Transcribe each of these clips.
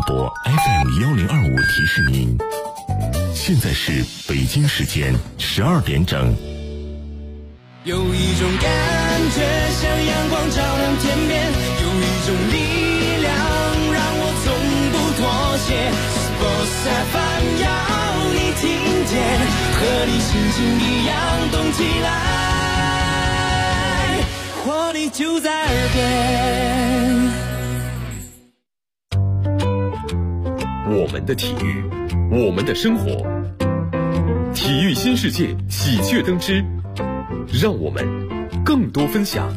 播 FM1025 提示您，现在是北京时间12点整。 有一种感觉像阳光照亮天边，有一种力量让我从不妥协。Sports FM 要你听见，和你心情一样动起来，活力就在耳边。 我们的体育，我们的生活，体育新世界喜鹊登枝，让我们更多分享。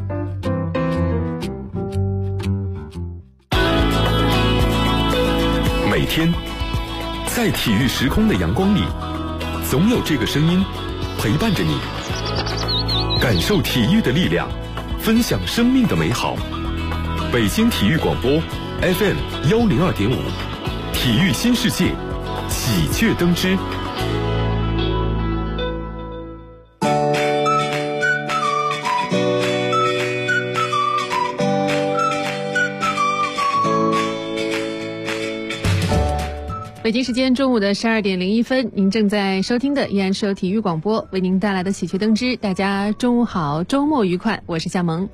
每天在体育时空的阳光里，总有这个声音陪伴着你，感受体育的力量，分享生命的美好。北京体育广播 FM102.5，体育新世界喜鹊登枝。 北京时间中午的12点01分，您正在收听的依然是由体育广播为您带来的喜鹊登枝。大家中午好，周末愉快，我是夏萌。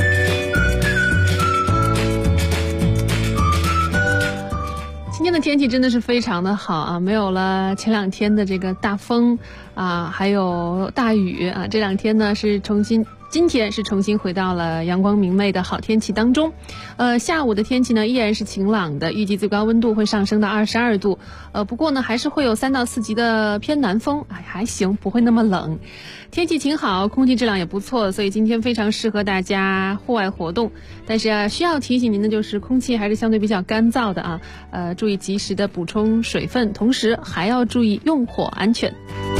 今天的天气真的是非常的好啊，没有了前两天的这个大风啊，还有大雨啊，这两天呢今天是重新回到了阳光明媚的好天气当中。下午的天气呢依然是晴朗的，预计最高温度会上升到22度。不过呢还是会有3到4级的偏南风，还行，不会那么冷。天气晴好，空气质量也不错，所以今天非常适合大家户外活动。但是需要提醒您的就是空气还是相对比较干燥的啊，注意及时的补充水分，同时还要注意用火安全。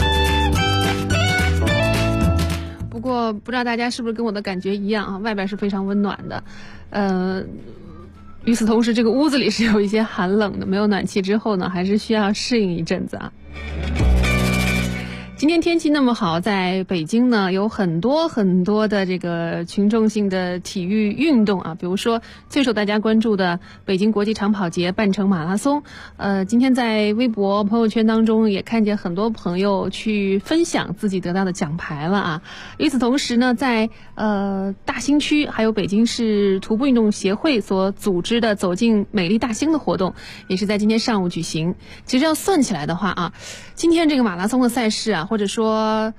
不过不知道大家是不是跟我的感觉一样啊，外边是非常温暖的，与此同时这个屋子里是有一些寒冷的，没有暖气之后呢还是需要适应一阵子啊。今天天气那么好，在北京呢有很多的这个群众性的体育运动啊，比如说最受大家关注的北京国际长跑节半程马拉松。今天在微博朋友圈当中也看见很多朋友去分享自己得到的奖牌了啊。与此同时呢，在大兴区还有北京市徒步运动协会所组织的走进美丽大兴的活动也是在今天上午举行。其实要算起来的话啊，今天这个马拉松的赛事啊，或者说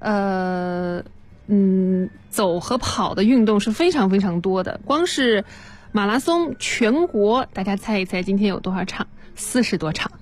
走和跑的运动是非常非常多的。光是马拉松全国，大家猜一猜今天有多少场？40多场。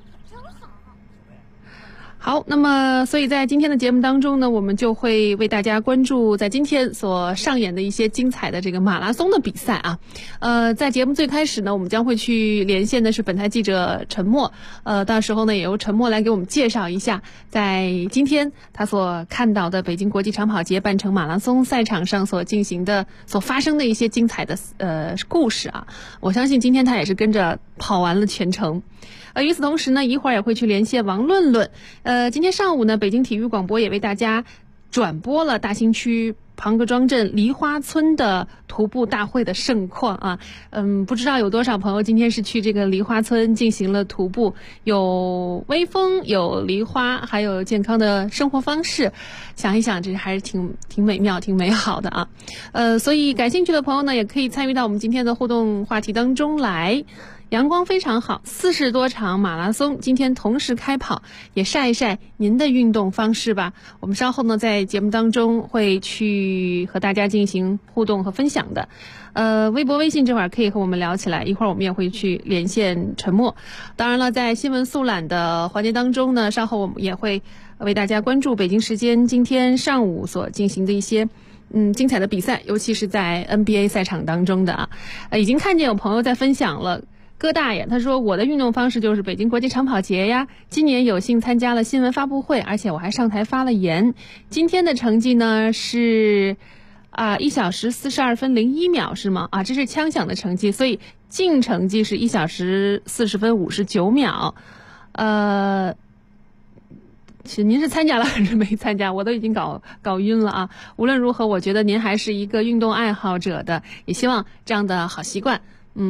好，那么所以在今天的节目当中呢，我们就会为大家关注在今天所上演的一些精彩的这个马拉松的比赛啊。在节目最开始呢，我们将会去连线的是本台记者陈默，到时候呢也由陈默来给我们介绍一下在今天他所看到的北京国际长跑节半程马拉松赛场上所发生的一些精彩的故事啊。我相信今天他也是跟着跑完了全程。与此同时呢，一会儿也会去连线王论论。今天上午呢，北京体育广播也为大家转播了大兴区庞各庄镇梨花村的徒步大会的盛况啊。不知道有多少朋友今天是去这个梨花村进行了徒步，有微风，有梨花，还有健康的生活方式。想一想，这还是挺美妙、挺美好的啊。所以感兴趣的朋友呢，也可以参与到我们今天的互动话题当中来。阳光非常好，40多场马拉松今天同时开跑，也晒一晒您的运动方式吧。我们稍后呢在节目当中会去和大家进行互动和分享的。微博微信这会儿可以和我们聊起来，一会儿我们也会去连线陈默。当然了，在新闻速览的环节当中呢，稍后我们也会为大家关注北京时间今天上午所进行的一些精彩的比赛，尤其是在 NBA 赛场当中的啊。已经看见有朋友在分享了。哥大爷他说，我的运动方式就是北京国际长跑节呀，今年有幸参加了新闻发布会，而且我还上台发了言。今天的成绩呢是1小时42分01秒是吗？这是枪响的成绩，所以净成绩是1小时40分59秒。您是参加了还是没参加？我都已经搞晕了啊。无论如何，我觉得您还是一个运动爱好者的，也希望这样的好习惯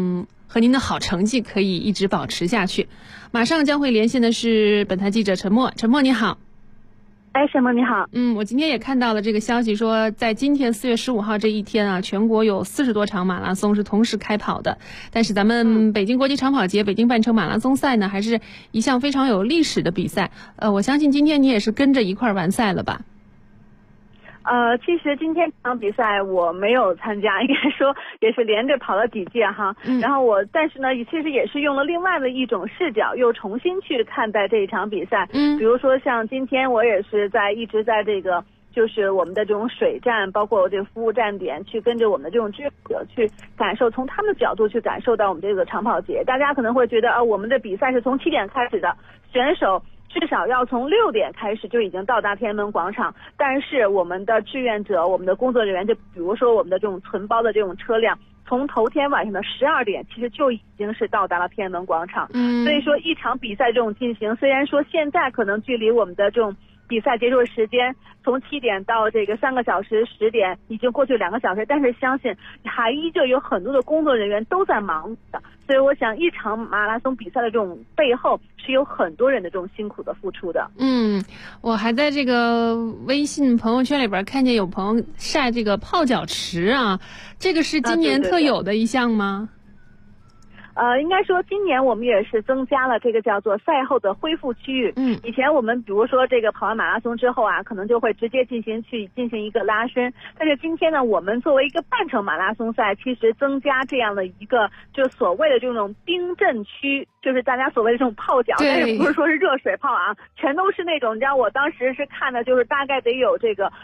和您的好成绩可以一直保持下去。马上将会连线的是本台记者陈默，陈默你好。 哎，沈默你好。 我今天也看到了这个消息，说在今天4月15号这一天啊，全国有40多场马拉松是同时开跑的。但是咱们北京国际长跑节、北京半程马拉松赛呢，还是一项非常有历史的比赛。我相信今天你也是跟着一块完赛了吧？ 其实今天这场比赛我没有参加，应该说也是连着跑了几届哈。然后但是呢，其实也是用了另外的一种视角，又重新去看待这一场比赛。比如说像今天我也是一直在这个就是我们的这种水站，包括这个服务站点，去跟着我们的这种志愿者去感受，从他们的角度去感受到我们这个长跑节。大家可能会觉得我们的比赛是从7点开始的，选手至少要从6点开始就已经到达天安门广场，但是我们的志愿者、我们的工作人员，就比如说我们的这种存包的这种车辆，从头天晚上的12点其实就已经是到达了天安门广场。所以说一场比赛这种进行，虽然说现在可能距离我们的这种比赛结束的时间从7点到这个3个小时10点已经过去2个小时，但是相信还依旧有很多的工作人员都在忙的。所以我想一场马拉松比赛的这种背后是有很多人的这种辛苦的付出的。 我还在这个微信朋友圈里边看见有朋友晒这个泡脚池啊，这个是今年特有的一项吗？ 应该说今年我们也是增加了这个叫做赛后的恢复区域。以前我们比如说这个跑完马拉松之后啊，可能就会直接进行一个拉伸，但是今天呢，我们作为一个半程马拉松赛，其实增加这样的一个就所谓的这种冰镇区，就是大家所谓的这种泡脚，但是不是说是热水泡啊，全都是那种，你知道我当时是看的就是大概得有这个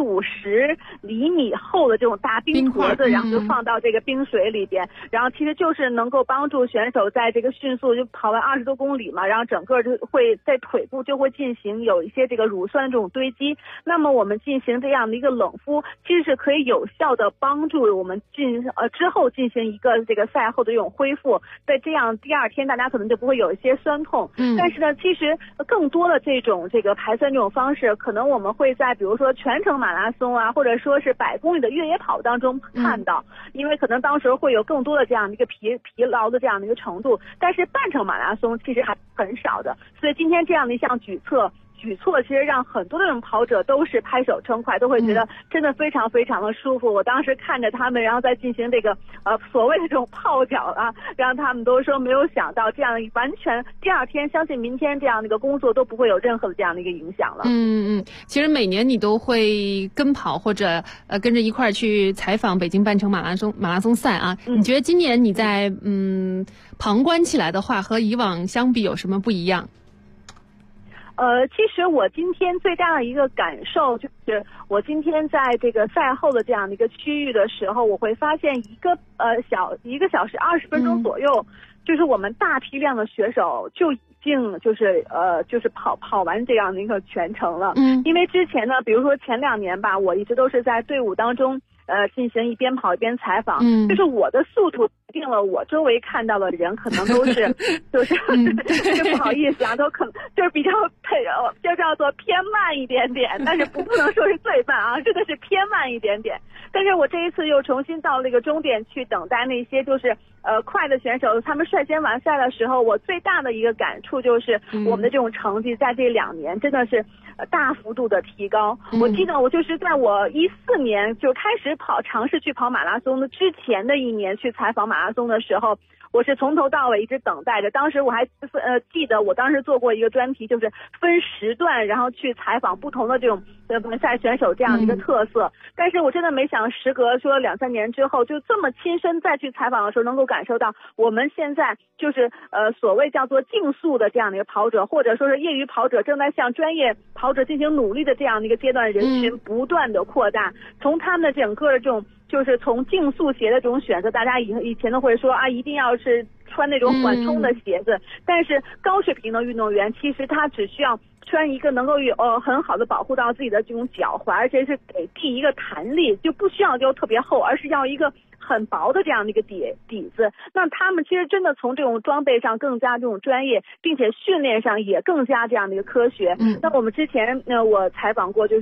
40-50厘米厚的这种大冰坨子，然后就放到这个冰水里边，然后其实就是能够帮助选手在这个迅速就跑完20多公里嘛，然后整个就会在腿部就会进行有一些这个乳酸的这种堆积，那么我们进行这样的一个冷敷，其实是可以有效的帮助我们之后进行一个这个赛后的这种恢复，在这样第2天大家可能就不会有一些酸痛。但是呢，其实更多的这个排酸这种方式，可能我们会在比如说全程马拉松啊，或者说是100公里的越野跑当中看到，因为可能当时会有更多的这样的一个疲劳的这样的一个程度，但是半程马拉松其实还很少的，所以今天这样的一项举措其实让很多的这种跑者都是拍手称快，都会觉得真的非常非常的舒服。我当时看着他们，然后再进行这个所谓的这种泡脚啊，让他们都说没有想到这样完全第2天，相信明天这样的一个工作都不会有任何的这样的一个影响了。 其实每年你都会跟跑或者跟着一块儿去采访北京半程马拉松赛啊，你觉得今年你在旁观起来的话，和以往相比有什么不一样？ 其实我今天最大的一个感受就是，我今天在这个赛后的这样的一个区域的时候，我会发现1个小时20分钟左右，就是我们大批量的选手就已经就是跑完这样的一个全程了。因为之前呢，比如说前2年吧，我一直都是在队伍当中进行一边跑一边采访，就是我的速度决定了我周围看到的人可能都是就是不好意思啊，都可能就是比较就叫做偏慢一点点，但是不能说是最慢啊，真的是偏慢一点点。但是我这一次又重新到了一个终点去等待那些就是快的选手，他们率先完赛的时候，我最大的一个感触就是我们的这种成绩在这2年真的是大幅度的提高。我记得我就是在我14年就开始尝试去跑马拉松的之前的1年去采访马拉松的时候，我是从头到尾一直等待着。当时我还记得我当时做过一个专题，就是分时段然后去采访不同的这种门赛选手这样的一个特色。但是我真的没想时隔说2-3年之后，就这么亲身再去采访的时候，能够感受到我们现在就是所谓叫做竞速的这样的一个跑者，或者说是业余跑者正在向专业跑者进行努力的这样的一个阶段，人群不断的扩大。从他们的整个的这种就是从竞速鞋的这种选择，大家以前都会说啊，一定要是穿那种缓冲的鞋子，但是高水平的运动员其实他只需要穿一个能够很好的保护到自己的这种脚踝，而且是给地一个弹力，就不需要就特别厚，而是要一个很薄的这样的一个底子。那他们其实真的从这种装备上更加这种专业，并且训练上也更加这样的一个科学。那我们之前我采访过就是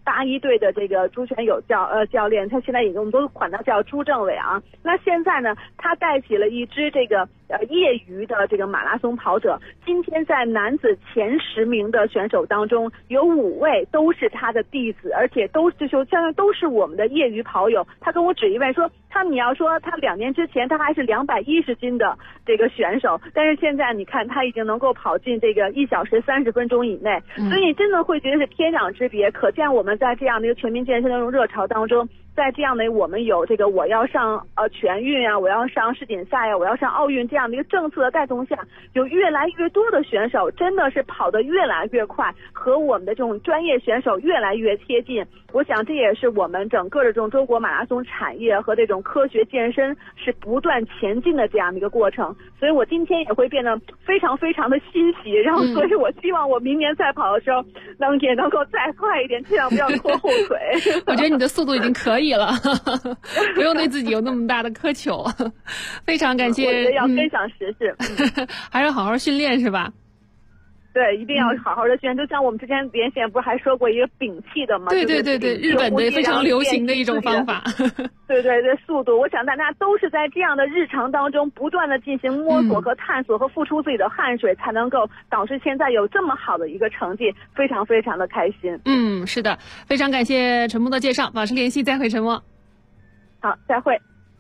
81队的这个朱全友教练，他现在我们都管他叫朱政委啊。那现在呢，他带起了一支这个业余的这个马拉松跑者，今天在男子前10名的选手当中，有5位都是他的弟子，而且都是我们的业余跑友。他跟我指一位说，你要说他2年之前他还是210斤的这个选手，但是现在你看他已经能够跑进这个1小时30分钟以内，所以真的会觉得是天壤之别。可见我们在这样的一个全民健身的这种热潮当中，在这样的我们有这个我要上全运啊，我要上世锦赛啊，我要上奥运这样的一个政策的带动下，有越来越多的选手真的是跑得越来越快，和我们的这种专业选手越来越贴近。我想这也是我们整个的这种中国马拉松产业和这种科学健身是不断前进的这样的一个过程。所以我今天也会变得非常非常的欣喜，然后所以我希望我明年再跑的时候也能够再快一点，尽量不要拖后腿。 我觉得你的速度已经可以了，不用对自己有那么大的苛求。非常感谢。 我觉得要跟上时事， 还是好好训练是吧？ 对，一定要好好的训练。就像我们之前连线不是还说过一个摒弃的吗？ 对，日本的非常流行的一种方法。 对，速度，我想大家都是在这样的日常当中不断的进行摸索和探索和付出自己的汗水，才能够导致现在有这么好的一个成绩，非常非常的开心。 是的，非常感谢陈默的介绍，保持联系，再会陈默。 好，再会。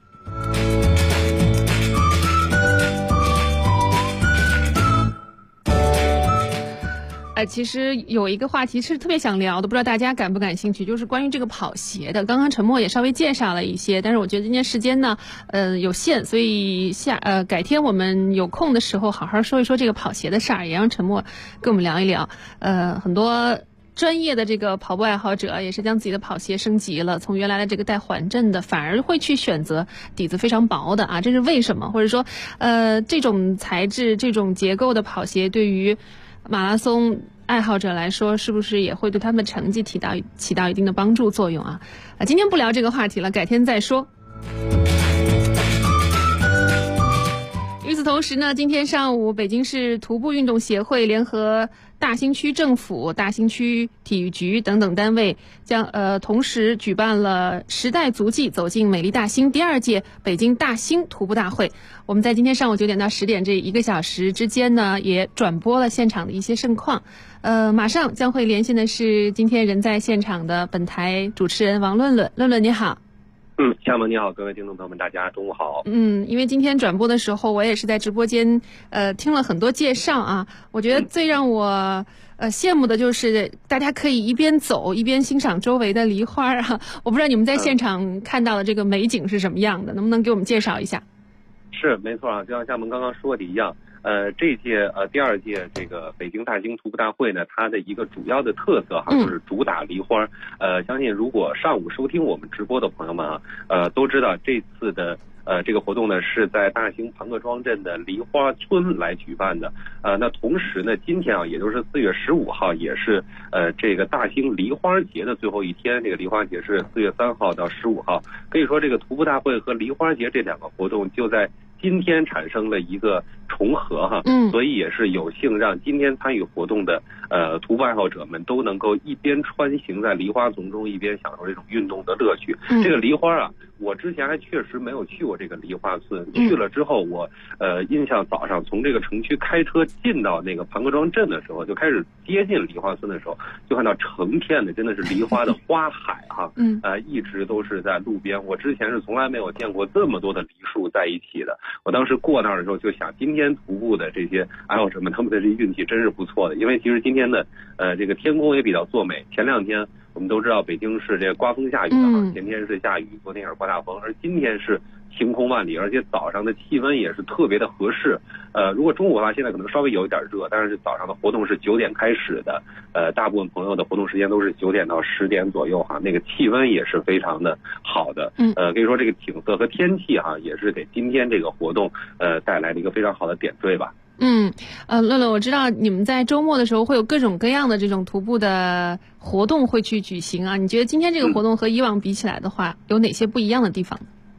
其实有一个话题是特别想聊的，不知道大家感不感兴趣，就是关于这个跑鞋的。刚刚陈默也稍微介绍了一些，但是我觉得今天时间呢，有限，所以改天我们有空的时候好好说一说这个跑鞋的事儿，也让陈默跟我们聊一聊。很多专业的这个跑步爱好者也是将自己的跑鞋升级了，从原来的这个带缓震的，反而会去选择底子非常薄的啊，这是为什么？或者说，这种材质、这种结构的跑鞋对于马拉松爱好者来说，是不是也会对他们的成绩起到一定的帮助作用啊？今天不聊这个话题了，改天再说。与此同时呢，今天上午北京市徒步运动协会联合大兴区政府、大兴区体育局等等单位同时举办了时代足迹走进美丽大兴第2届北京大兴徒步大会。我们在今天上午9点到10点这1个小时之间呢，也转播了现场的一些盛况。马上将会连线的是今天人在现场的本台主持人王论论。论论你好。 夏萌你好，各位听众朋友们，大家中午好。 因为今天转播的时候，我也是在直播间听了很多介绍啊。我觉得最让我羡慕的就是大家可以一边走一边欣赏周围的梨花啊。我不知道你们在现场看到的这个美景是什么样的，能不能给我们介绍一下？ 是没错啊，就像夏萌刚刚说的一样。这届第2届这个北京大兴徒步大会呢，它的一个主要的特色就是主打梨花。相信如果上午收听我们直播的朋友们都知道这次的这个活动呢是在大兴庞各庄镇的梨花村来举办的。那同时呢，今天也就是4月15号，也是这个大兴梨花节的最后一天。这个梨花节是4月3号到15号，可以说这个徒步大会和梨花节这2个活动就在今天产生了一个重合所以也是有幸让今天参与活动的徒步爱好者们都能够一边穿行在梨花丛中，一边享受这种运动的乐趣。这个梨花我之前还确实没有去过这个梨花村，去了之后我印象早上从这个城区开车进到那个庞各庄镇的时候，就开始接近梨花村的时候，就看到成片的真的是梨花的花海一直都是在路边。我之前是从来没有见过这么多的梨树在一起的。我当时过那儿的时候就想，今天徒步的这些爱好者们，他们的这运气真是不错的。因为其实今天的这个天空也比较作美。前2天我们都知道北京是这个刮风下雨的前天是下雨，昨天也是刮大风，而今天是晴空万里，而且早上的气温也是特别的合适。如果中午的话，现在可能稍微有一点热，但是早上的活动是9点开始的。大部分朋友的活动时间都是9点到10点左右那个气温也是非常的好的。可以说这个景色和天气也是给今天这个活动带来了一个非常好的点缀吧。 乐乐，我知道你们在周末的时候会有各种各样的这种徒步的活动会去举行啊。你觉得今天这个活动和以往比起来的话，有哪些不一样的地方？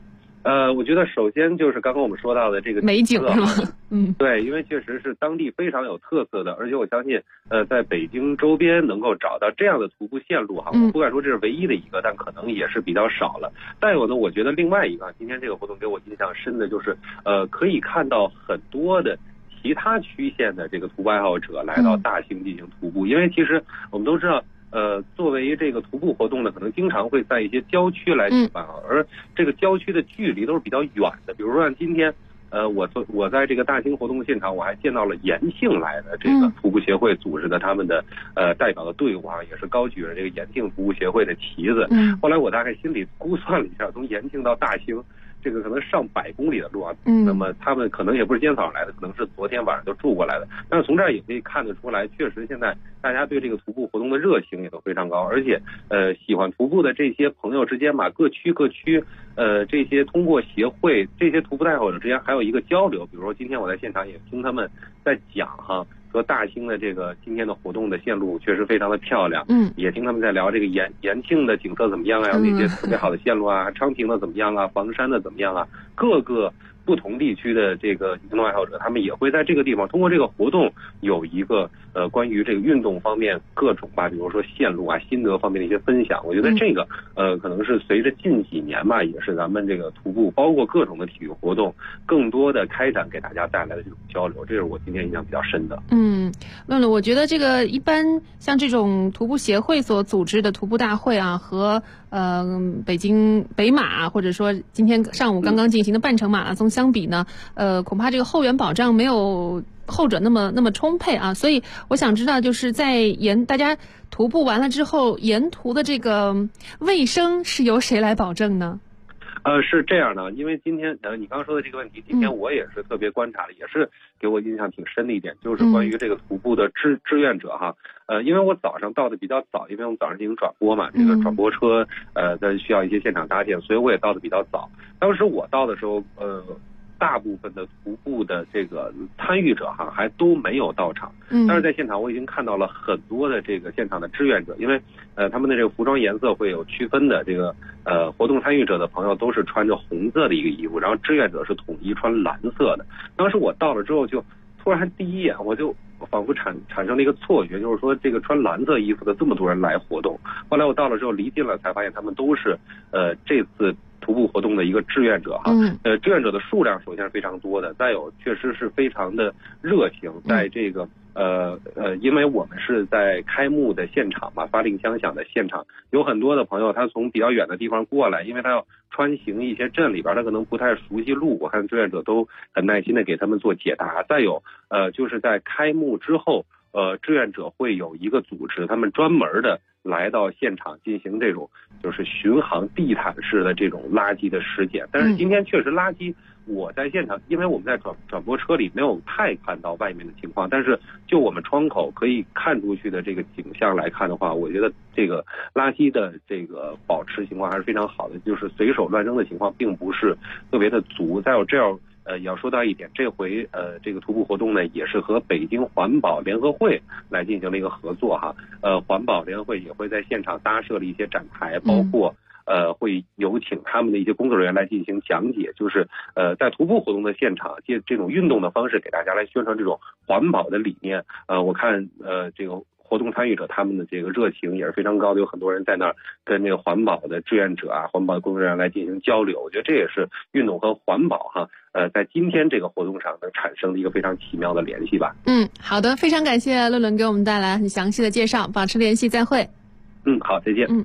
我觉得首先就是刚刚我们说到的这个美景是吗？ 对，因为确实是当地非常有特色的，而且我相信，在北京周边能够找到这样的徒步线路哈，我不敢说这是唯一的一个，但可能也是比较少了。再有呢，我觉得另外一个，今天这个活动给我印象深的就是，可以看到很多的其他区县的这个徒步爱好者来到大兴进行徒步，因为其实我们都知道。作为这个徒步活动呢，可能经常会在一些郊区来举办，而这个郊区的距离都是比较远的。比如说像今天，我在这个大兴活动现场，我还见到了延庆来的这个徒步协会组织的他们的代表的队伍啊，也是高举着这个延庆徒步协会的旗子。后来我大概心里估算了一下，从延庆到大兴。这个可能上100公里的路啊，那么他们可能也不是今天早上来的，可能是昨天晚上就住过来的。但是从这儿也可以看得出来，确实现在大家对这个徒步活动的热情也都非常高，而且喜欢徒步的这些朋友之间吧，各区这些通过协会这些徒步爱好者之间还有一个交流。比如说今天我在现场也听他们在讲哈。说大兴的这个今天的活动的线路确实非常的漂亮，也听他们在聊这个延庆的景色怎么样啊，有那些特别好的线路啊，昌平的怎么样啊，房山的怎么样啊，各个不同地区的这个运动爱好者，他们也会在这个地方通过这个活动有一个关于这个运动方面各种吧，比如说线路啊、心得方面的一些分享。我觉得这个可能是随着近几年吧，也是咱们这个徒步包括各种的体育活动更多的开展给大家带来的这种交流，这是我今天印象比较深的。 乐乐，我觉得这个一般像这种徒步协会所组织的徒步大会啊，和北京北马或者说今天上午刚刚进行的半程马拉松相比呢，恐怕这个后援保障没有后者那么充沛啊，所以我想知道，就是在大家徒步完了之后，沿途的这个卫生是由谁来保证呢？ 是这样的，因为今天你刚刚说的这个问题，今天我也是特别观察的，也是给我印象挺深的一点，就是关于这个徒步的志愿者哈。因为我早上到的比较早，因为我们早上进行转播嘛，这个转播车需要一些现场搭建，所以我也到的比较早。当时我到的时候，大部分的徒步的这个参与者哈还都没有到场，但是在现场我已经看到了很多的这个现场的志愿者，因为他们的这个服装颜色会有区分的，这个活动参与者的朋友都是穿着红色的一个衣服，然后志愿者是统一穿蓝色的。当时我到了之后，就突然第一眼我就仿佛产生了一个错觉，就是说这个穿蓝色衣服的这么多人来活动。后来我到了之后离近了才发现他们都是这次徒步活动的一个志愿者哈，志愿者的数量首先是非常多的，再有确实是非常的热情，在这个因为我们是在开幕的现场嘛，发令枪响的现场，有很多的朋友他从比较远的地方过来，因为他要穿行一些镇里边，他可能不太熟悉路，我看志愿者都很耐心的给他们做解答。再有就是在开幕之后，志愿者会有一个组织，他们专门的来到现场进行这种就是巡航地毯式的这种垃圾的尸检。但是今天确实垃圾，我在现场，因为我们在转播车里没有太看到外面的情况，但是就我们窗口可以看出去的这个景象来看的话，我觉得这个垃圾的这个保持情况还是非常好的，就是随手乱扔的情况并不是特别的足。再有这样也要说到一点，这回这个徒步活动呢，也是和北京环保联合会来进行了一个合作哈。环保联合会也会在现场搭设了一些展台，包括会有请他们的一些工作人员来进行讲解，就是在徒步活动的现场，借这种运动的方式给大家来宣传这种环保的理念。我看这个活动参与者他们的这个热情也是非常高的，有很多人在那儿跟这个环保的志愿者啊、环保的工作人员来进行交流。我觉得这也是运动和环保哈，在今天这个活动上能产生的一个非常奇妙的联系吧。 好的，非常感谢乐伦给我们带来很详细的介绍，保持联系，再会。 好，再见。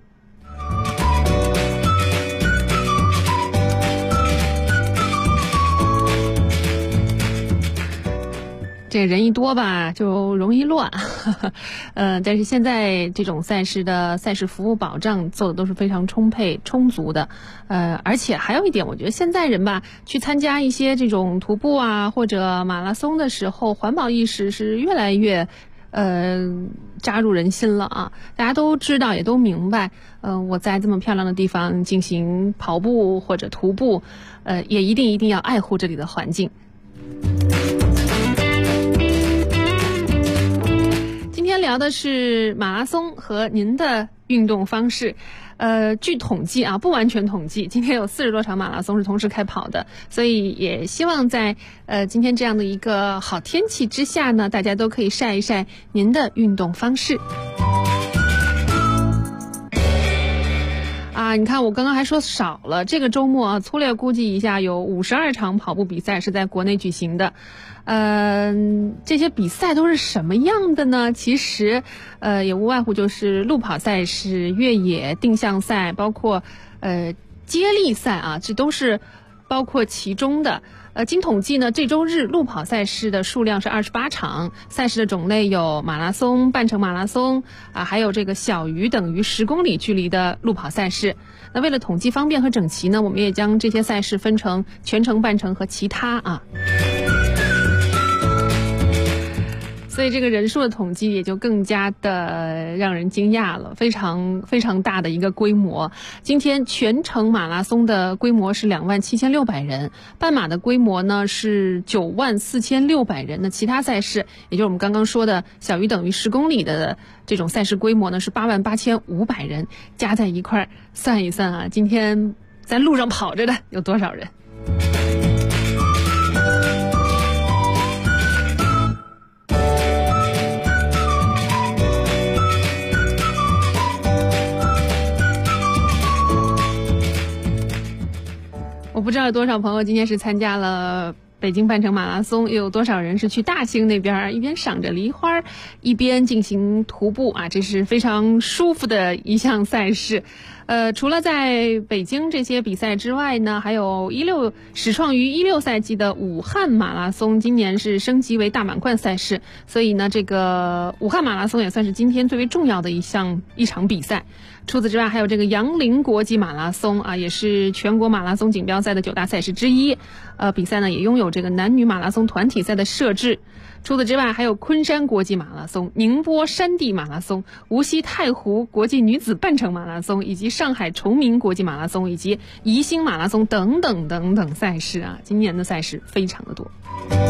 这人一多吧，就容易乱。但是现在这种赛事的赛事服务保障做的都是非常充沛充足的。而且还有一点，我觉得现在人吧，去参加一些这种徒步啊或者马拉松的时候，环保意识是越来越扎入人心了啊！大家都知道，也都明白，我在这么漂亮的地方进行跑步或者徒步，也一定要爱护这里的环境。今天聊聊的是马拉松和您的运动方式。据统计啊，不完全统计，今天有40多场马拉松是同时开跑的，所以也希望在今天这样的一个好天气之下呢，大家都可以晒一晒您的运动方式。啊，你看我刚刚还说少了，这个周末啊，粗略估计一下，有52场跑步比赛是在国内举行的。这些比赛都是什么样的呢？其实也无外乎就是路跑赛事、越野、定向赛，包括接力赛啊，这都是包括其中的。经统计呢，这周日路跑赛事的数量是28场，赛事的种类有马拉松、半程马拉松啊，还有这个小于等于10公里距离的路跑赛事。那为了统计方便和整齐呢，我们也将这些赛事分成全程、半程和其他啊。所以这个人数的统计也就更加的让人惊讶了，非常非常大的一个规模。今天全程马拉松的规模是27600人，半马的规模呢是94600人。那其他赛事，也就是我们刚刚说的小于等于10公里的这种赛事规模呢是88500人，加在一块算一算啊，今天在路上跑着的有多少人？我不知道有多少朋友今天是参加了北京半程马拉松，又有多少人是去大兴那边一边赏着梨花一边进行徒步啊，这是非常舒服的一项赛事。除了在北京这些比赛之外呢，还有始创于16赛季的武汉马拉松，今年是升级为大满贯赛事，所以呢，这个武汉马拉松也算是今天最为重要的一场比赛。除此之外，还有这个杨凌国际马拉松啊，也是全国马拉松锦标赛的9大赛事之一。比赛呢也拥有这个男女马拉松团体赛的设置。除此之外，还有昆山国际马拉松、宁波山地马拉松、无锡太湖国际女子半程马拉松，以及上海崇明国际马拉松以及宜兴马拉松等等等等赛事啊，今年的赛事非常的多。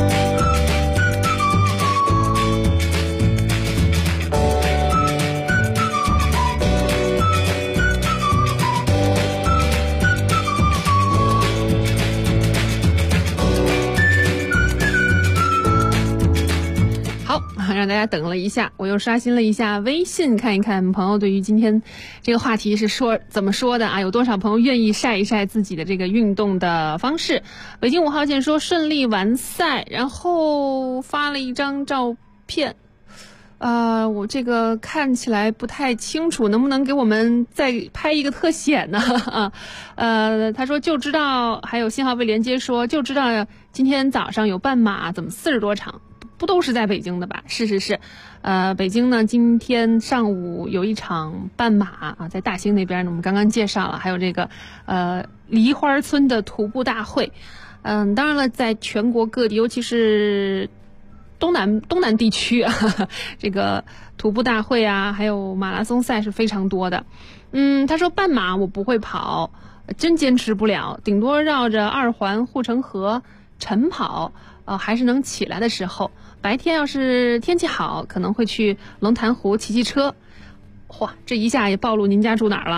让大家等了一下，我又刷新了一下微信，看一看朋友对于今天这个话题是怎么说的啊？有多少朋友愿意晒一晒自己的这个运动的方式？北京5号线说顺利完赛，然后发了一张照片。我这个看起来不太清楚，能不能给我们再拍一个特写呢？他说就知道，还有信号未连接说就知道今天早上有半马，怎么40多场？不都是在北京的吧？是，北京呢今天上午有一场半马啊，在大兴那边呢，我们刚刚介绍了，还有这个梨花村的徒步大会。当然了，在全国各地，尤其是东南地区啊，这个徒步大会啊，还有马拉松赛是非常多的。他说半马我不会跑，真坚持不了，顶多绕着2环护城河晨跑，还是能起来的时候。白天要是天气好，可能会去龙潭湖骑车。嚯，这一下也暴露您家住哪儿了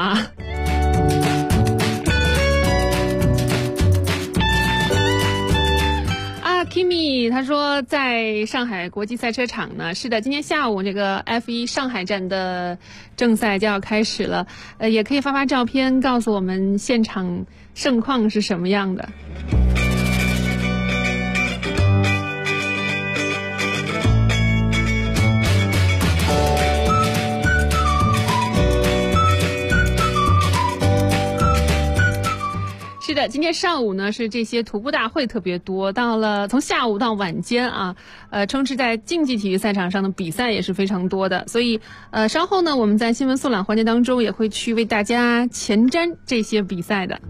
啊！Kimi 他说在上海国际赛车场呢，是的，今天下午这个 F1 上海站的正赛就要开始了，也可以发照片告诉我们现场盛况是什么样的。是的，今天上午呢是这些徒步大会特别多，从下午到晚间啊，充斥在竞技体育赛场上的比赛也是非常多的，所以稍后呢我们在新闻速览环节当中也会去为大家前瞻这些比赛的。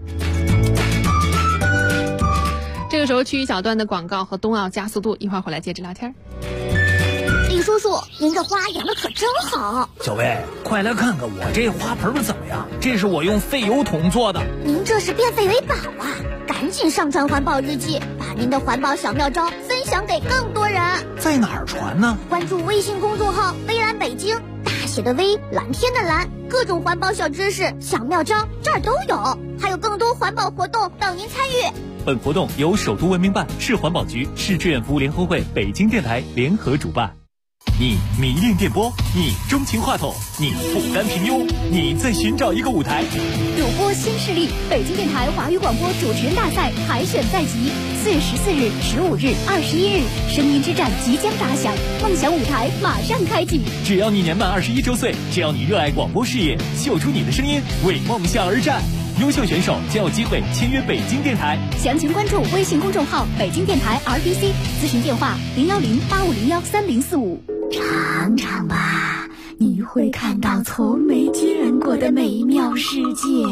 这个时候去一小段的广告和冬奥加速度，一会儿回来接着聊天。 李叔叔，您的花养得可真好。 小薇，快来看看我这花盆怎么样？这是我用废油桶做的。 您这是变废为宝啊！赶紧上传环保日记，把您的环保小妙招分享给更多人。 在在哪儿传呢？ 关注微信公众号“微蓝北京”，大写的微，蓝天的蓝，各种环保小知识、小妙招这儿都有，还有更多环保活动等您参与。 本活动由首都文明办、市环保局、市志愿服务联合会、北京电台联合主办。你迷恋电波，你钟情话筒，你不甘平庸，你在寻找一个舞台。 主播新势力，北京电台华语广播主持人大赛海选在即，4月14日、15日、21日，声音之战即将打响，梦想舞台马上开启。 只要你年满21周岁，只要你热爱广播事业，秀出你的声音，为梦想而战。优秀选手将有机会签约北京电台。 详情关注微信公众号北京电台 RBC， 咨询电话010-8501-3045。 尝尝吧，你会看到从没见过的美妙世界。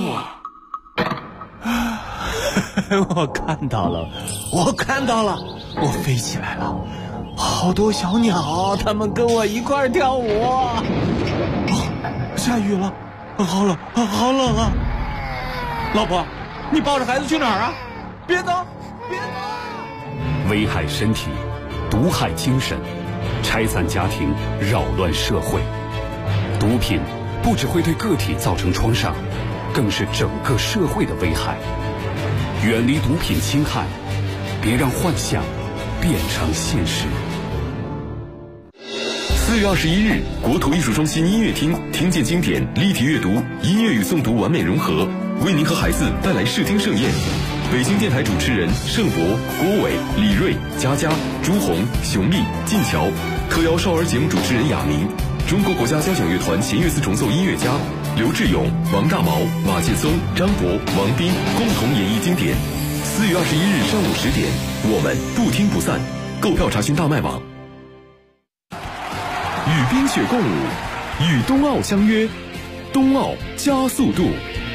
我看到了，我飞起来了，好多小鸟，它们跟我一块儿跳舞。下雨了，好冷啊！老婆，你抱着孩子去哪儿啊？别走！ 危害身体，毒害精神，拆散家庭，扰乱社会。毒品不只会对个体造成创伤，更是整个社会的危害。远离毒品侵害，别让幻想变成现实。 4月21日，国土艺术中心音乐厅听见经典立体阅读，音乐与诵读完美融合，为您和孩子带来视听盛宴。北京电台主持人盛博、郭伟、李锐、佳佳、朱红、熊丽、晋桥，特邀少儿节目主持人亚明，中国国家交响乐团弦乐四重奏音乐家刘志勇、王大毛、马劲松、张博、王斌共同演绎经典。4月21日上午10点，我们不听不散。购票查询大麦网。与冰雪共舞，与冬奥相约，冬奥加速度。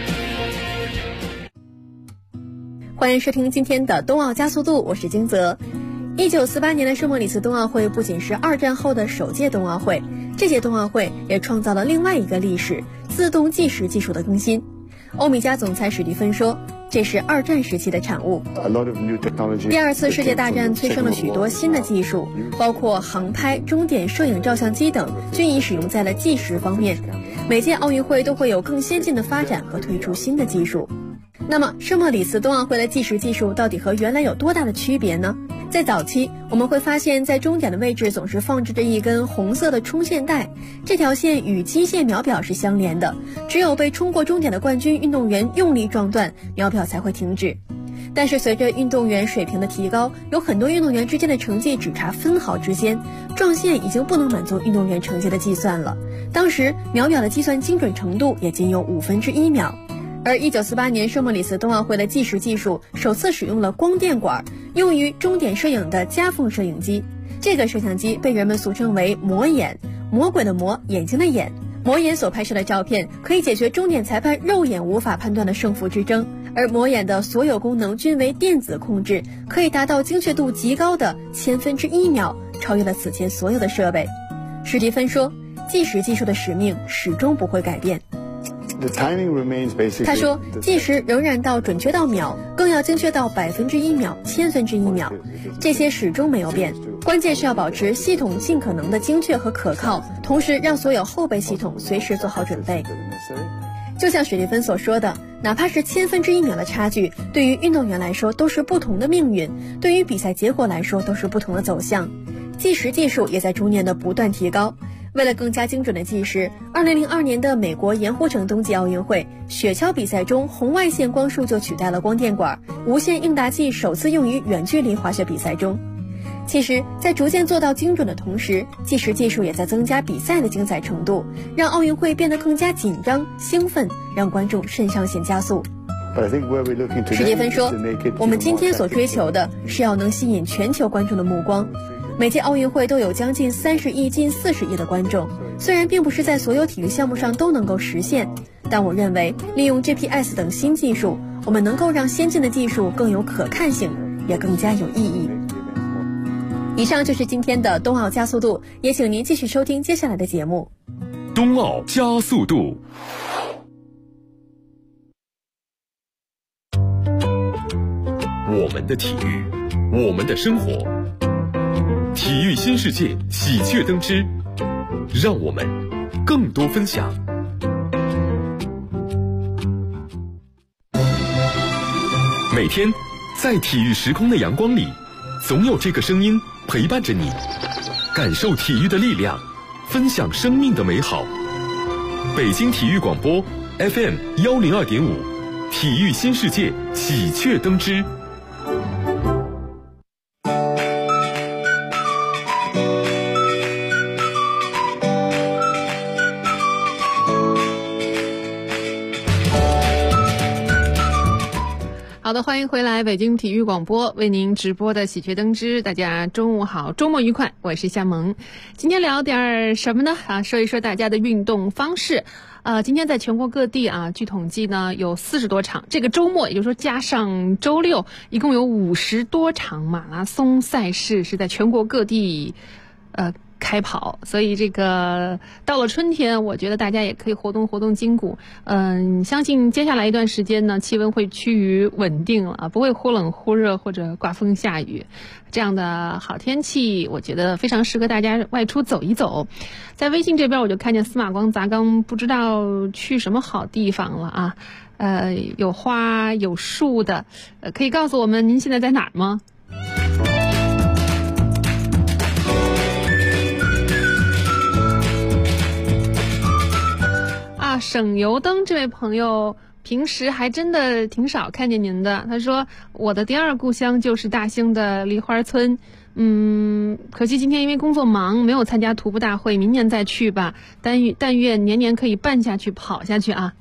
欢迎收听今天的冬奥加速度，我是金泽。1948年的圣莫里斯冬奥会不仅是2战后的首届冬奥会，这届冬奥会也创造了另外一个历史——自动计时技术的更新。欧米茄总裁史蒂芬说，这是2战时期的产物。第2次世界大战催生了许多新的技术，包括航拍、终点摄影照相机等，均已使用在了计时方面。每届奥运会都会有更先进的发展和推出新的技术。那么圣莫里斯冬奥会的计时技术到底和原来有多大的区别呢？在早期，我们会发现在终点的位置总是放置着一根红色的冲线带，这条线与机械秒表是相连的，只有被冲过终点的冠军运动员用力撞断，秒表才会停止。但是随着运动员水平的提高，有很多运动员之间的成绩只差分毫之间，撞线已经不能满足运动员成绩的计算了。当时秒表的计算精准程度也仅有1/5秒。而1948年圣莫里斯冬奥会的计时技术首次使用了光电管，用于终点摄影的夹缝摄影机。这个摄像机被人们俗称为魔眼，魔鬼的魔，眼睛的眼。魔眼所拍摄的照片可以解决终点裁判肉眼无法判断的胜负之争，而魔眼的所有功能均为电子控制，可以达到精确度极高的1/1000秒，超越了此前所有的设备。史蒂芬说，计时技术的使命始终不会改变。他说，计时仍然到准确到秒，更要精确到1%秒、1/1000秒，这些始终没有变。关键是要保持系统尽可能的精确和可靠，同时让所有后备系统随时做好准备。就像史蒂芬所说的，哪怕是1/1000秒的差距，对于运动员来说都是不同的命运，对于比赛结果来说都是不同的走向。计时技术也在逐年的不断提高。为了更加精准的计时，2002年的美国盐湖城冬季奥运会雪橇比赛中，红外线光束就取代了光电管，无线应答器首次用于远距离滑雪比赛中。其实，在逐渐做到精准的同时，计时技术也在增加比赛的精彩程度，让奥运会变得更加紧张、兴奋，让观众肾上腺加速。史蒂芬说，我们今天所追求的是要能吸引全球观众的目光。每届奥运会都有将近30亿、近40亿的观众，虽然并不是在所有体育项目上都能够实现，但我认为利用 GPS 等新技术，我们能够让先进的技术更有可看性，也更加有意义。以上就是今天的冬奥加速度，也请您继续收听接下来的节目。 冬奥加速度。我们的体育，我们的生活。 体育新世界喜鹊登枝，让我们更多分享。每天在体育时空的阳光里，总有这个声音陪伴着你，感受体育的力量，分享生命的美好。北京体育广播 FM102.5，体育新世界喜鹊登枝。 好的，欢迎回来，北京体育广播为您直播的喜鹊登枝。大家中午好，周末愉快，我是夏萌。今天聊点什么呢？说一说大家的运动方式。今天在全国各地据统计呢有40多场，这个周末也就是说加上周六，一共有50多场马拉松赛事是在全国各地开跑，所以这个到了春天，我觉得大家也可以活动活动筋骨。相信接下来一段时间呢，气温会趋于稳定了，不会忽冷忽热或者刮风下雨。这样的好天气，我觉得非常适合大家外出走一走。在微信这边，我就看见司马光砸缸，不知道去什么好地方了啊。有花有树的，可以告诉我们您现在在哪儿吗？省油灯这位朋友平时还真的挺少看见您的。他说我的第二故乡就是大兴的梨花村，可惜今天因为工作忙没有参加徒步大会，明年再去吧，但愿年年可以办下去跑下去啊。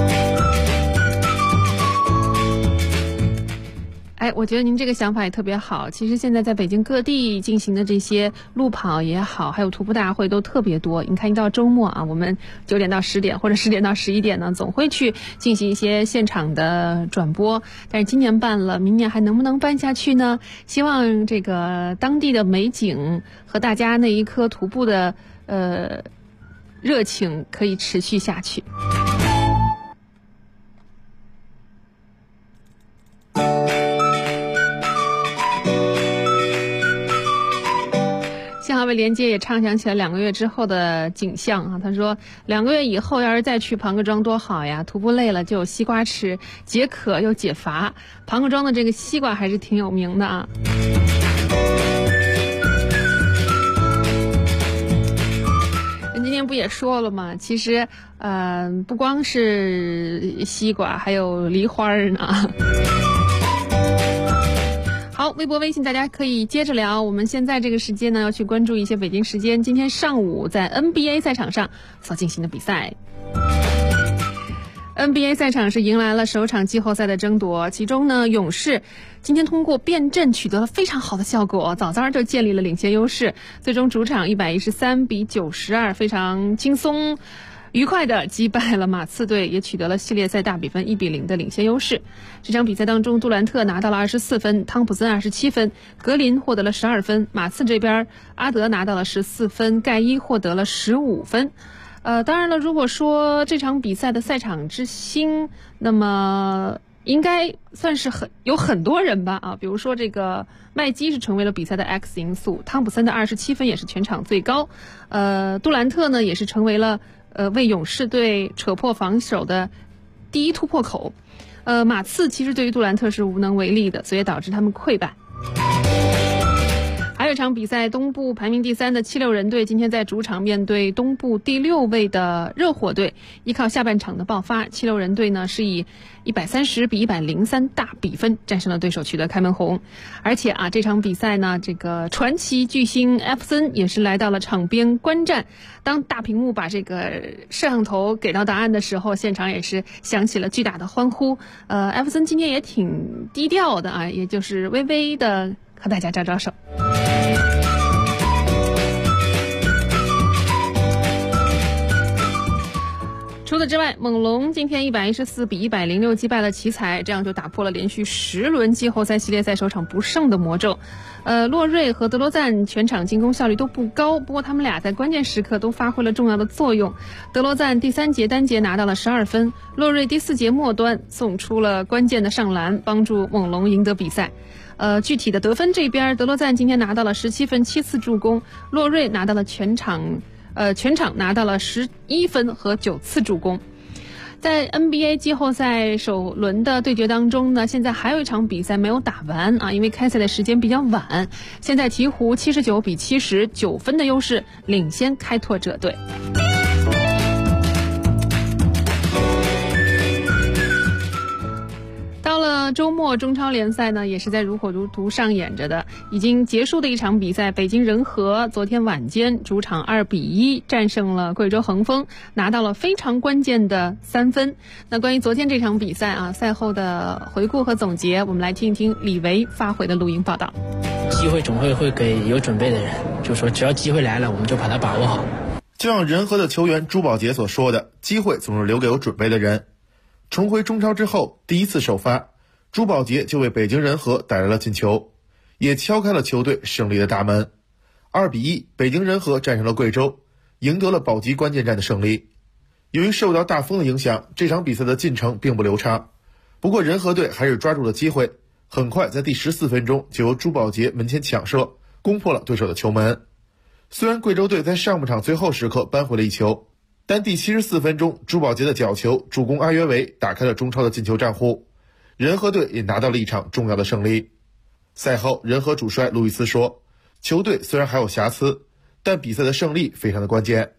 我觉得您这个想法也特别好。其实现在在北京各地进行的这些路跑也好，还有徒步大会都特别多。你看一到周末我们9点到10点或者10点到11点呢，总会去进行一些现场的转播。但是今年办了，明年还能不能办下去呢？希望这个当地的美景和大家那一颗徒步的热情可以持续下去。幸好为连接也畅想起了2个月之后的景象他说2个月以后要是再去庞各庄多好呀，徒步累了就有西瓜吃，解渴又解乏。庞各庄的这个西瓜还是挺有名的啊。人今天不也说了吗？其实不光是西瓜，还有梨花呢。好，微博微信大家可以接着聊。我们现在这个时间呢，要去关注一些北京时间今天上午在 NBA 赛场上所进行的比赛。NBA 赛场是迎来了首场季后赛的争夺，其中呢，勇士今天通过变阵取得了非常好的效果，早早就建立了领先优势，最终主场113-92，非常轻松愉快地击败了马刺队，也取得了系列赛大比分1-0的领先优势。这场比赛当中，杜兰特拿到了24分，汤普森27分，格林获得了12分，马刺这边阿德拿到了14分，盖伊获得了15分。当然了，如果说这场比赛的赛场之星，那么应该算是有很多人吧比如说这个麦基是成为了比赛的 X 因素，汤普森的27分也是全场最高，杜兰特呢也是成为了为勇士队扯破防守的第一突破口。马刺其实对于杜兰特是无能为力的，所以导致他们溃败。还有一场比赛，东部排名第3的76人队今天在主场面对东部第6位的热火队，依靠下半场的爆发，76人队呢是以130-103大比分战胜了对手，取得开门红。而且这场比赛呢，这个传奇巨星艾弗森也是来到了场边观战。当大屏幕把这个摄像头给到答案的时候，现场也是响起了巨大的欢呼。艾弗森今天也挺低调的也就是微微的和大家招招手。除了之外，猛龙今天114比106击败了奇才，这样就打破了连续10轮季后赛系列赛首场不胜的魔咒。洛瑞和德罗赞全场进攻效率都不高，不过他们俩在关键时刻都发挥了重要的作用。德罗赞第3节单节拿到了12分，洛瑞第4节末端送出了关键的上篮，帮助猛龙赢得比赛。具体的得分这边，德罗赞今天拿到了17分7次助攻，洛瑞拿到了全场拿到了11分和9次助攻。在 NBA 季后赛首轮的对决当中呢，现在还有一场比赛没有打完啊，因为开赛的时间比较晚。现在鹈鹕79比70 9分的优势领先开拓者队。到了周末，中超联赛呢也是在如火如荼上演着的。已经结束的一场比赛，北京人和昨天晚间主场2比1战胜了贵州恒丰，拿到了非常关键的3分。那关于昨天这场比赛啊，赛后的回顾和总结，我们来听一听李维发回的录音报道。 机会总会给有准备的人，就说只要机会来了，我们就把它把握好。 就像人和的球员朱宝杰所说的，机会总是留给有准备的人。重回中超之后，第一次首发，朱宝杰就为北京人和带来了进球，也敲开了球队胜利的大门。2比1，北京人和战胜了贵州，赢得了保级关键战的胜利。由于受到大风的影响，这场比赛的进程并不流畅。不过人和队还是抓住了机会，很快在第14分钟就由朱宝杰门前抢射，攻破了对手的球门。虽然贵州队在上半场最后时刻扳回了一球，但第74分钟，朱宝杰的角球助攻阿约维打开了中超的进球账户，人和队也拿到了一场重要的胜利。赛后，人和主帅路易斯说，球队虽然还有瑕疵，但比赛的胜利非常的关键。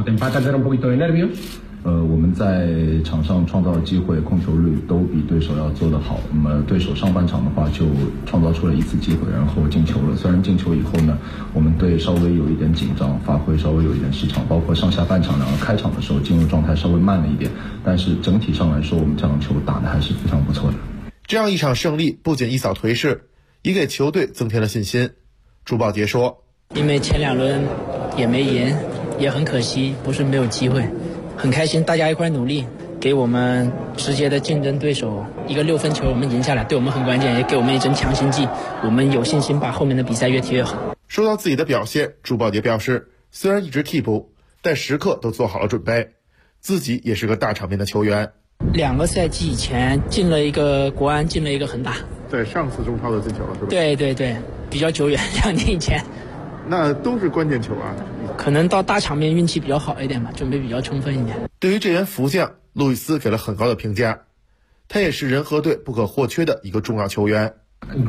我们在场上创造的机会、控球率都比对手要做得好。那么对手上半场的话就创造出了1次机会，然后进球了。虽然进球以后呢，我们队稍微有一点紧张，发挥稍微有一点失常，包括上下半场两个开场的时候进入状态稍微慢了一点，但是整体上来说，我们这场球打得还是非常不错的。 这样一场胜利不仅一扫颓势，也给球队增添了信心。朱宝杰说， 因为前2轮也没赢，也很可惜，不是没有机会，很开心大家一块努力，给我们直接的竞争对手一个6分球，我们赢下来，对我们很关键，也给我们一针强心剂，我们有信心把后面的比赛越踢越好。 说到自己的表现，朱宝杰表示，虽然一直替补，但时刻都做好了准备，自己也是个大场面的球员。 2个赛季以前进了一个国安，进了一个恒大， 在上次中超的进球了是吧？ 对，比较久远，2年以前。 那都是关键球啊。 可能到大场面运气比较好一点吧，准备比较充分一点。 对于这员福将，路易斯给了很高的评价，他也是人和队不可或缺的一个重要球员。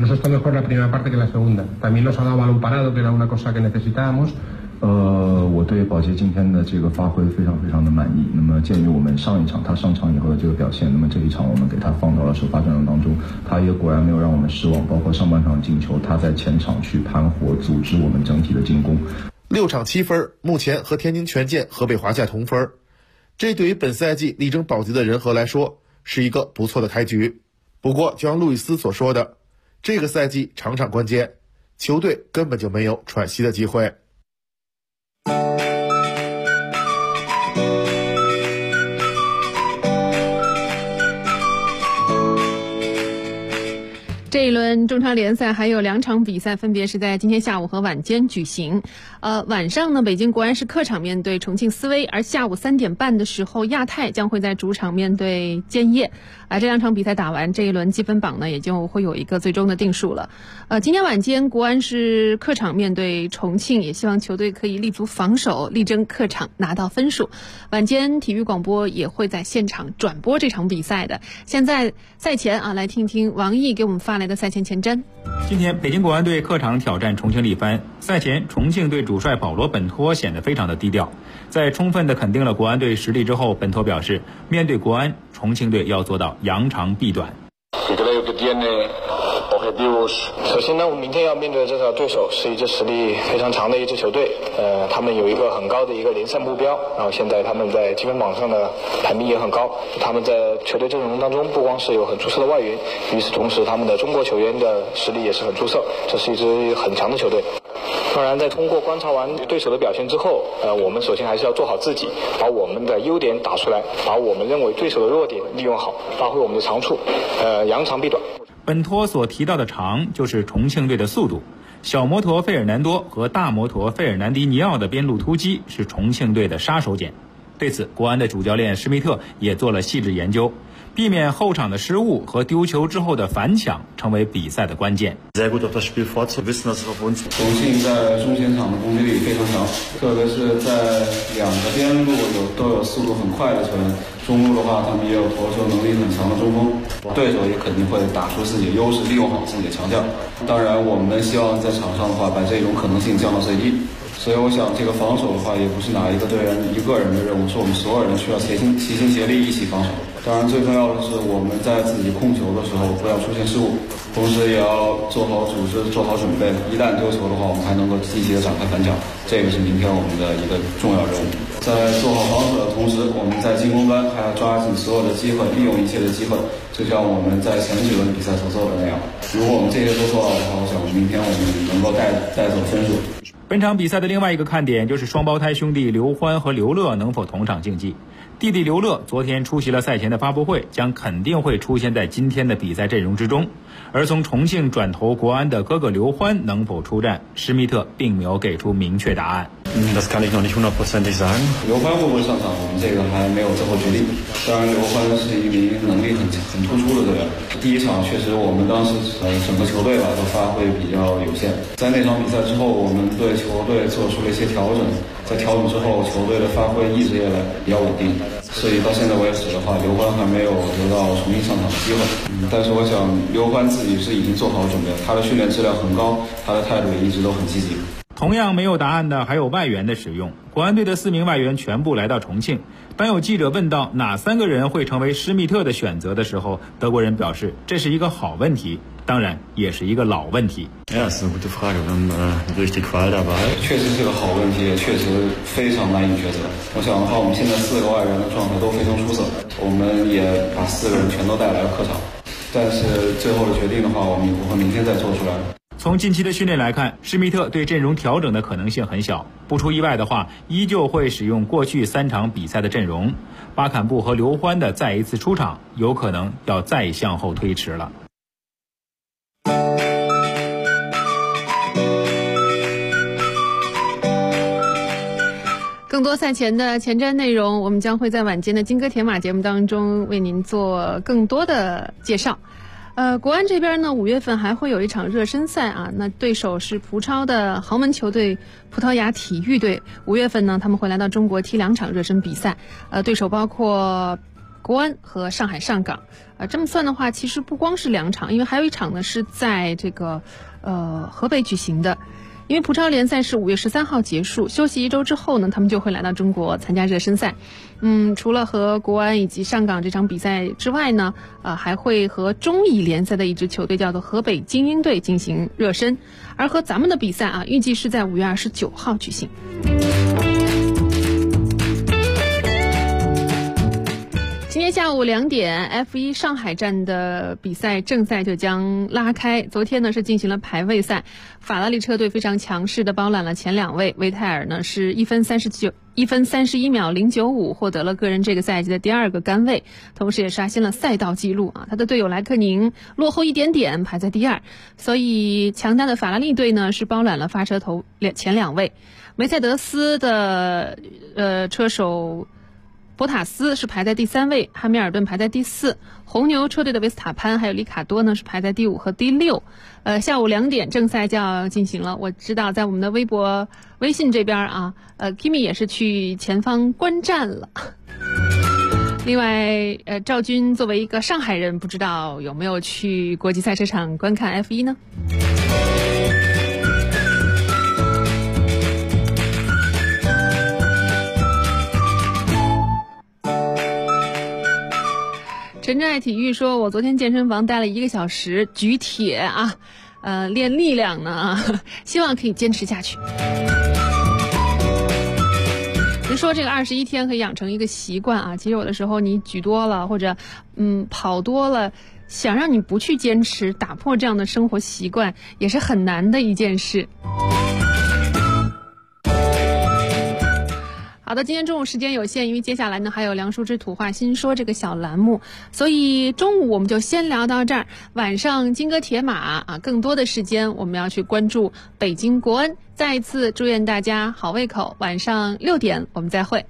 我对宝杰今天的这个发挥非常非常的满意。那么鉴于我们上一场他上场以后的这个表现，那么这一场我们给他放到了首发阵容当中，他也果然没有让我们失望，包括上半场进球，他在前场去盘活组织我们整体的进攻。 6场7分，目前和天津权健、河北华夏同分，这对于本赛季力争保级的人和来说是一个不错的开局。不过就像路易斯所说的，这个赛季场场关键，球队根本就没有喘息的机会。 这一轮中超联赛还有2场比赛，分别是在今天下午和晚间举行。晚上呢，北京国安是客场面对重庆斯威，而下午3点半的时候，亚泰将会在主场面对建业。这2场比赛打完，这一轮积分榜呢也就会有一个最终的定数了。今天晚间国安是客场面对重庆，也希望球队可以立足防守，力争客场拿到分数。晚间体育广播也会在现场转播这场比赛的。现在赛前来听听王毅给我们发来的赛前前瞻。 今天北京国安队客场挑战重庆力帆，赛前重庆队主帅保罗本托显得非常的低调。在充分的肯定了国安队实力之后，本托表示，面对国安，重庆队要做到扬长避短。 首先呢，我们明天要面对的这场对手是一支实力非常强的一支球队，他们有一个很高的一个连胜目标，然后现在他们在积分榜上的排名也很高，他们在球队阵容当中不光是有很出色的外援，与此同时他们的中国球员的实力也是很出色，这是一支很强的球队。 当然，在通过观察完对手的表现之后，我们首先还是要做好自己，把我们的优点打出来，把我们认为对手的弱点利用好，发挥我们的长处，扬长避短。 本托所提到的长，就是重庆队的速度。小摩托费尔南多和大摩托费尔南迪尼奥的边路突击是重庆队的杀手锏。对此，国安的主教练施密特也做了细致研究，避免后场的失误和丢球之后的反抢成为比赛的关键。 重庆在中前场的攻击力非常强，特别是在两个边路都有速度很快的球员，中路的话他们也有投球能力很强的中锋，对手也肯定会打出自己的优势，利用好自己的强项。当然，我们希望在场上的话把这种可能性降到最低。所以我想这个防守的话也不是哪一个队员一个人的任务，是我们所有人需要齐心协力一起防守。当然最重要的是我们在自己控球的时候不要出现失误，同时也要做好组织，做好准备，一旦丢球的话我们还能够积极的展开反抢，这个是明天我们的一个重要任务。在做好防守的同时，我们在进攻端还要抓紧所有的机会，利用一切的机会，就像我们在前几轮比赛所做的那样。如果我们这些都做到的话，我想明天我们能够带走分数。 本场比赛的另外一个看点就是双胞胎兄弟刘欢和刘乐能否同场竞技。弟弟刘乐昨天出席了赛前的发布会，将肯定会出现在今天的比赛阵容之中。而从重庆转投国安的哥哥刘欢能否出战，施密特并没有给出明确答案。 Das kann ich noch nicht hundertprozentig sagen。 刘欢会不会上场，我们这个还没有最后决定。当然，刘欢是一名能力很突出的队员。第一场确实我们当时整个球队吧都发挥比较有限，在那场比赛之后，我们对球队做出了一些调整，在调整之后，球队的发挥一直以来比较稳定。所以到现在为止的话，刘欢还没有得到重新上场的机会。但是我想刘欢自己是已经做好准备了，他的训练质量很高，他的态度也一直都很积极。 同样没有答案的还有外援的使用。国安队的4名外援全部来到重庆。当有记者问到哪3个人会成为施密特的选择的时候，德国人表示这是一个好问题，当然也是一个老问题。 Ja, ist eine gute Frage. Wir haben durch die Qual der Wahl。 确实是个好问题，也确实非常难以抉择。我想的话，我们现在4个外援的状态都非常出色，我们也把4个人全都带来了客场。但是最后的决定的话，我们会明天再做出来。 从近期的训练来看，施密特对阵容调整的可能性很小，不出意外的话，依旧会使用过去3场比赛的阵容。巴坎布和刘欢的再一次出场，有可能要再向后推迟了。 更多赛前的前瞻内容，我们将会在晚间的金戈铁马节目当中为您做更多的介绍。国安这边呢，5月份还会有一场热身赛啊，那对手是葡超的豪门球队葡萄牙体育队。5月份呢，他们会来到中国踢2场热身比赛，对手包括国安和上海上港。这么算的话，其实不光是2场，因为还有一场呢是在这个河北举行的。因为葡超联赛是5月13号结束，休息1周之后呢，他们就会来到中国参加热身赛。除了和国安以及上港这场比赛之外呢，还会和中乙联赛的一支球队叫做河北精英队进行热身，而和咱们的比赛啊，预计是在5月29号举行。今天下午2点 F1 上海站的比赛正赛就将拉开。昨天呢是进行了排位赛，法拉利车队非常强势的包揽了前2位，维泰尔呢是1分31秒095获得了个人这个赛季的第2个杆位，同时也刷新了赛道纪录啊。他的队友莱克宁落后一点点排在第2，所以强大的法拉利队呢是包揽了发车头前2位。梅赛德斯的车手博塔斯是排在第3位，汉密尔顿排在第4，红牛车队的维斯塔潘还有里卡多呢是排在第5和第6。下午2点正赛就要进行了，我知道在我们的微信这边啊，Kimi 也是去前方观战了。另外，赵军作为一个上海人，不知道有没有去国际赛车场观看 F1 呢？陈真爱体育说，我昨天健身房待了1个小时举铁啊，练力量呢，希望可以坚持下去。人说这个21天可以养成一个习惯啊，其实有的时候你举多了或者跑多了，想让你不去坚持，打破这样的生活习惯也是很难的一件事。 好的，今天中午时间有限，因为接下来呢还有梁淑芝土话新说这个小栏目，所以中午我们就先聊到这儿。晚上金戈铁马啊，更多的时间我们要去关注北京国安。再一次祝愿大家好胃口，晚上6点我们再会。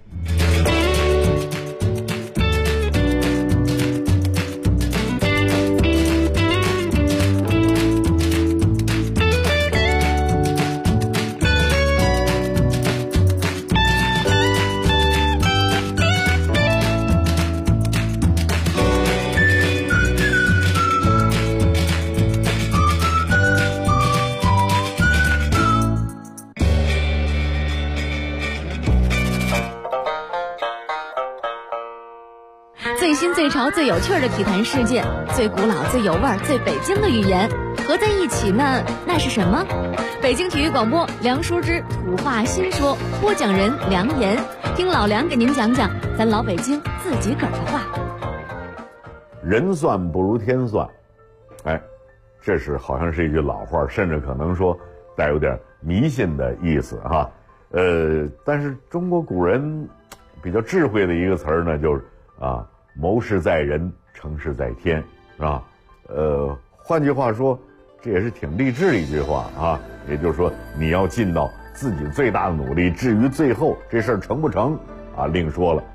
最新最潮最有趣的体坛事件，最古老最有味儿最北京的语言合在一起呢，那是什么？北京体育广播梁淑芝土话新说，播讲人梁岩，听老梁给您讲讲咱老北京自己个儿的话。 人算不如天算，哎，这是好像是一句老话，甚至可能说带有点迷信的意思哈。但是中国古人比较智慧的一个词儿呢，就是啊，谋事在人，成事在天，是吧？换句话说，这也是挺励志的一句话啊。也就是说，你要尽到自己最大的努力，至于最后这事儿成不成啊，另说了。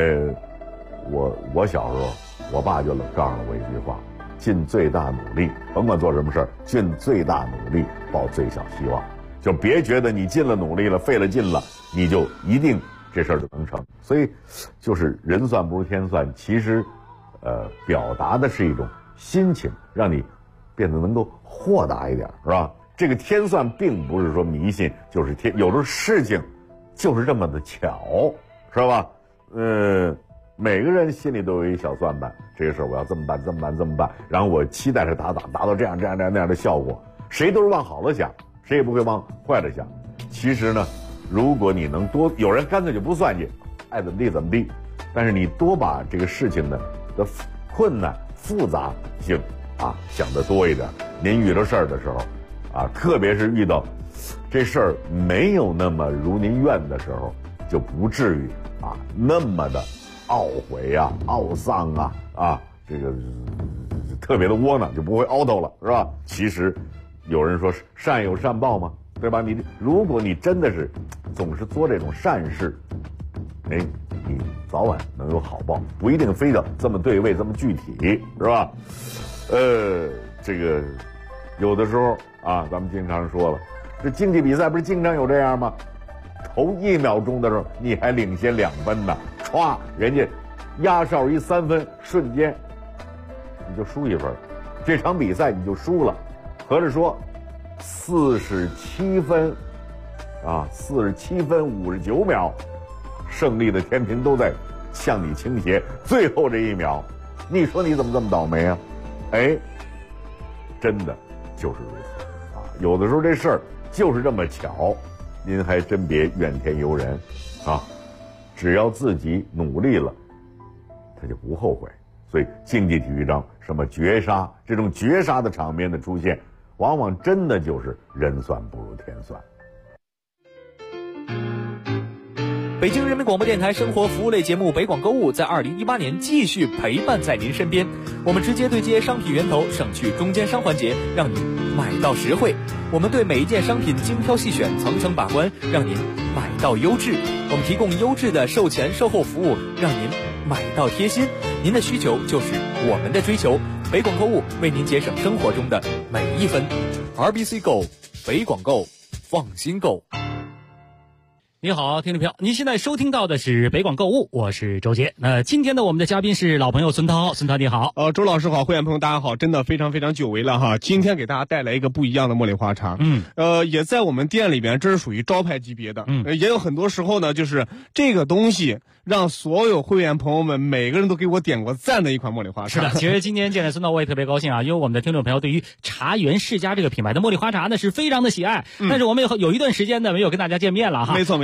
我小时候，我爸就告诉了我一句话：尽最大努力，甭管做什么事儿，尽最大努力，抱最小希望。就别觉得你尽了努力了，费了劲了，你就一定这事儿就能成。所以，就是人算不如天算，其实，表达的是一种心情，让你变得能够豁达一点，是吧？这个天算并不是说迷信，就是天，有时候事情就是这么的巧，是吧？每个人心里都有一小算盘，这个事儿我要这么办，这么办，这么办，然后我期待着达到这样那样的效果。谁都是往好了想，谁也不会往坏了想。其实呢，如果你能多，有人干脆就不算计，爱怎么地怎么地，但是你多把这个事情的困难复杂性啊想得多一点。您遇到事儿的时候啊，特别是遇到这事儿没有那么如您愿的时候，就不至于啊那么的懊悔啊、懊丧啊，这个特别的窝囊，就不会凹头了，是吧？其实有人说善有善报嘛，对吧？如果你真的是总是做这种善事，你早晚能有好报，不一定非得这么对位这么具体，是吧？这个有的时候啊，咱们经常说了，这竞技比赛不是经常有这样吗？头1秒钟的时候你还领先2分呢，歘，人家压哨一3分，瞬间你就输1分，这场比赛你就输了。合着说47分啊，47分59秒，胜利的天平都在向你倾斜，最后这1秒，你说你怎么这么倒霉啊？哎，真的就是如此啊！有的时候这事儿就是这么巧，您还真别怨天尤人啊！只要自己努力了，他就不后悔。所以竞技体育上什么绝杀，这种绝杀的场面的出现，往往真的就是人算不如天算。 北京人民广播电台生活服务类节目北广购物在2018年继续陪伴在您身边，我们直接对接商品源头，省去中间商环节，让您买到实惠。我们对每一件商品精挑细选，层层把关，让您买到优质。我们提供优质的售前售后服务，让您买到贴心。您的需求就是我们的追求，北广购物为您节省生活中的每一分。RBC Go， 北广购，放心购。 你好，听众朋友，您现在收听到的是北广购物，我是周杰。今天的我们的嘉宾是老朋友孙涛，孙涛你好。 周老师好，会员朋友大家好，真的非常非常久违了哈。今天给大家带来一个不一样的茉莉花茶，也在我们店里边，这是属于招牌级别的，也有很多时候呢，就是这个东西让所有会员朋友们每个人都给我点过赞的一款茉莉花茶。 是的，其实今天见了孙涛我也特别高兴啊，因为我们的听众朋友对于茶园世家这个品牌的茉莉花茶呢是非常的喜爱，但是我们有一段时间呢没有跟大家见面了哈。 没错。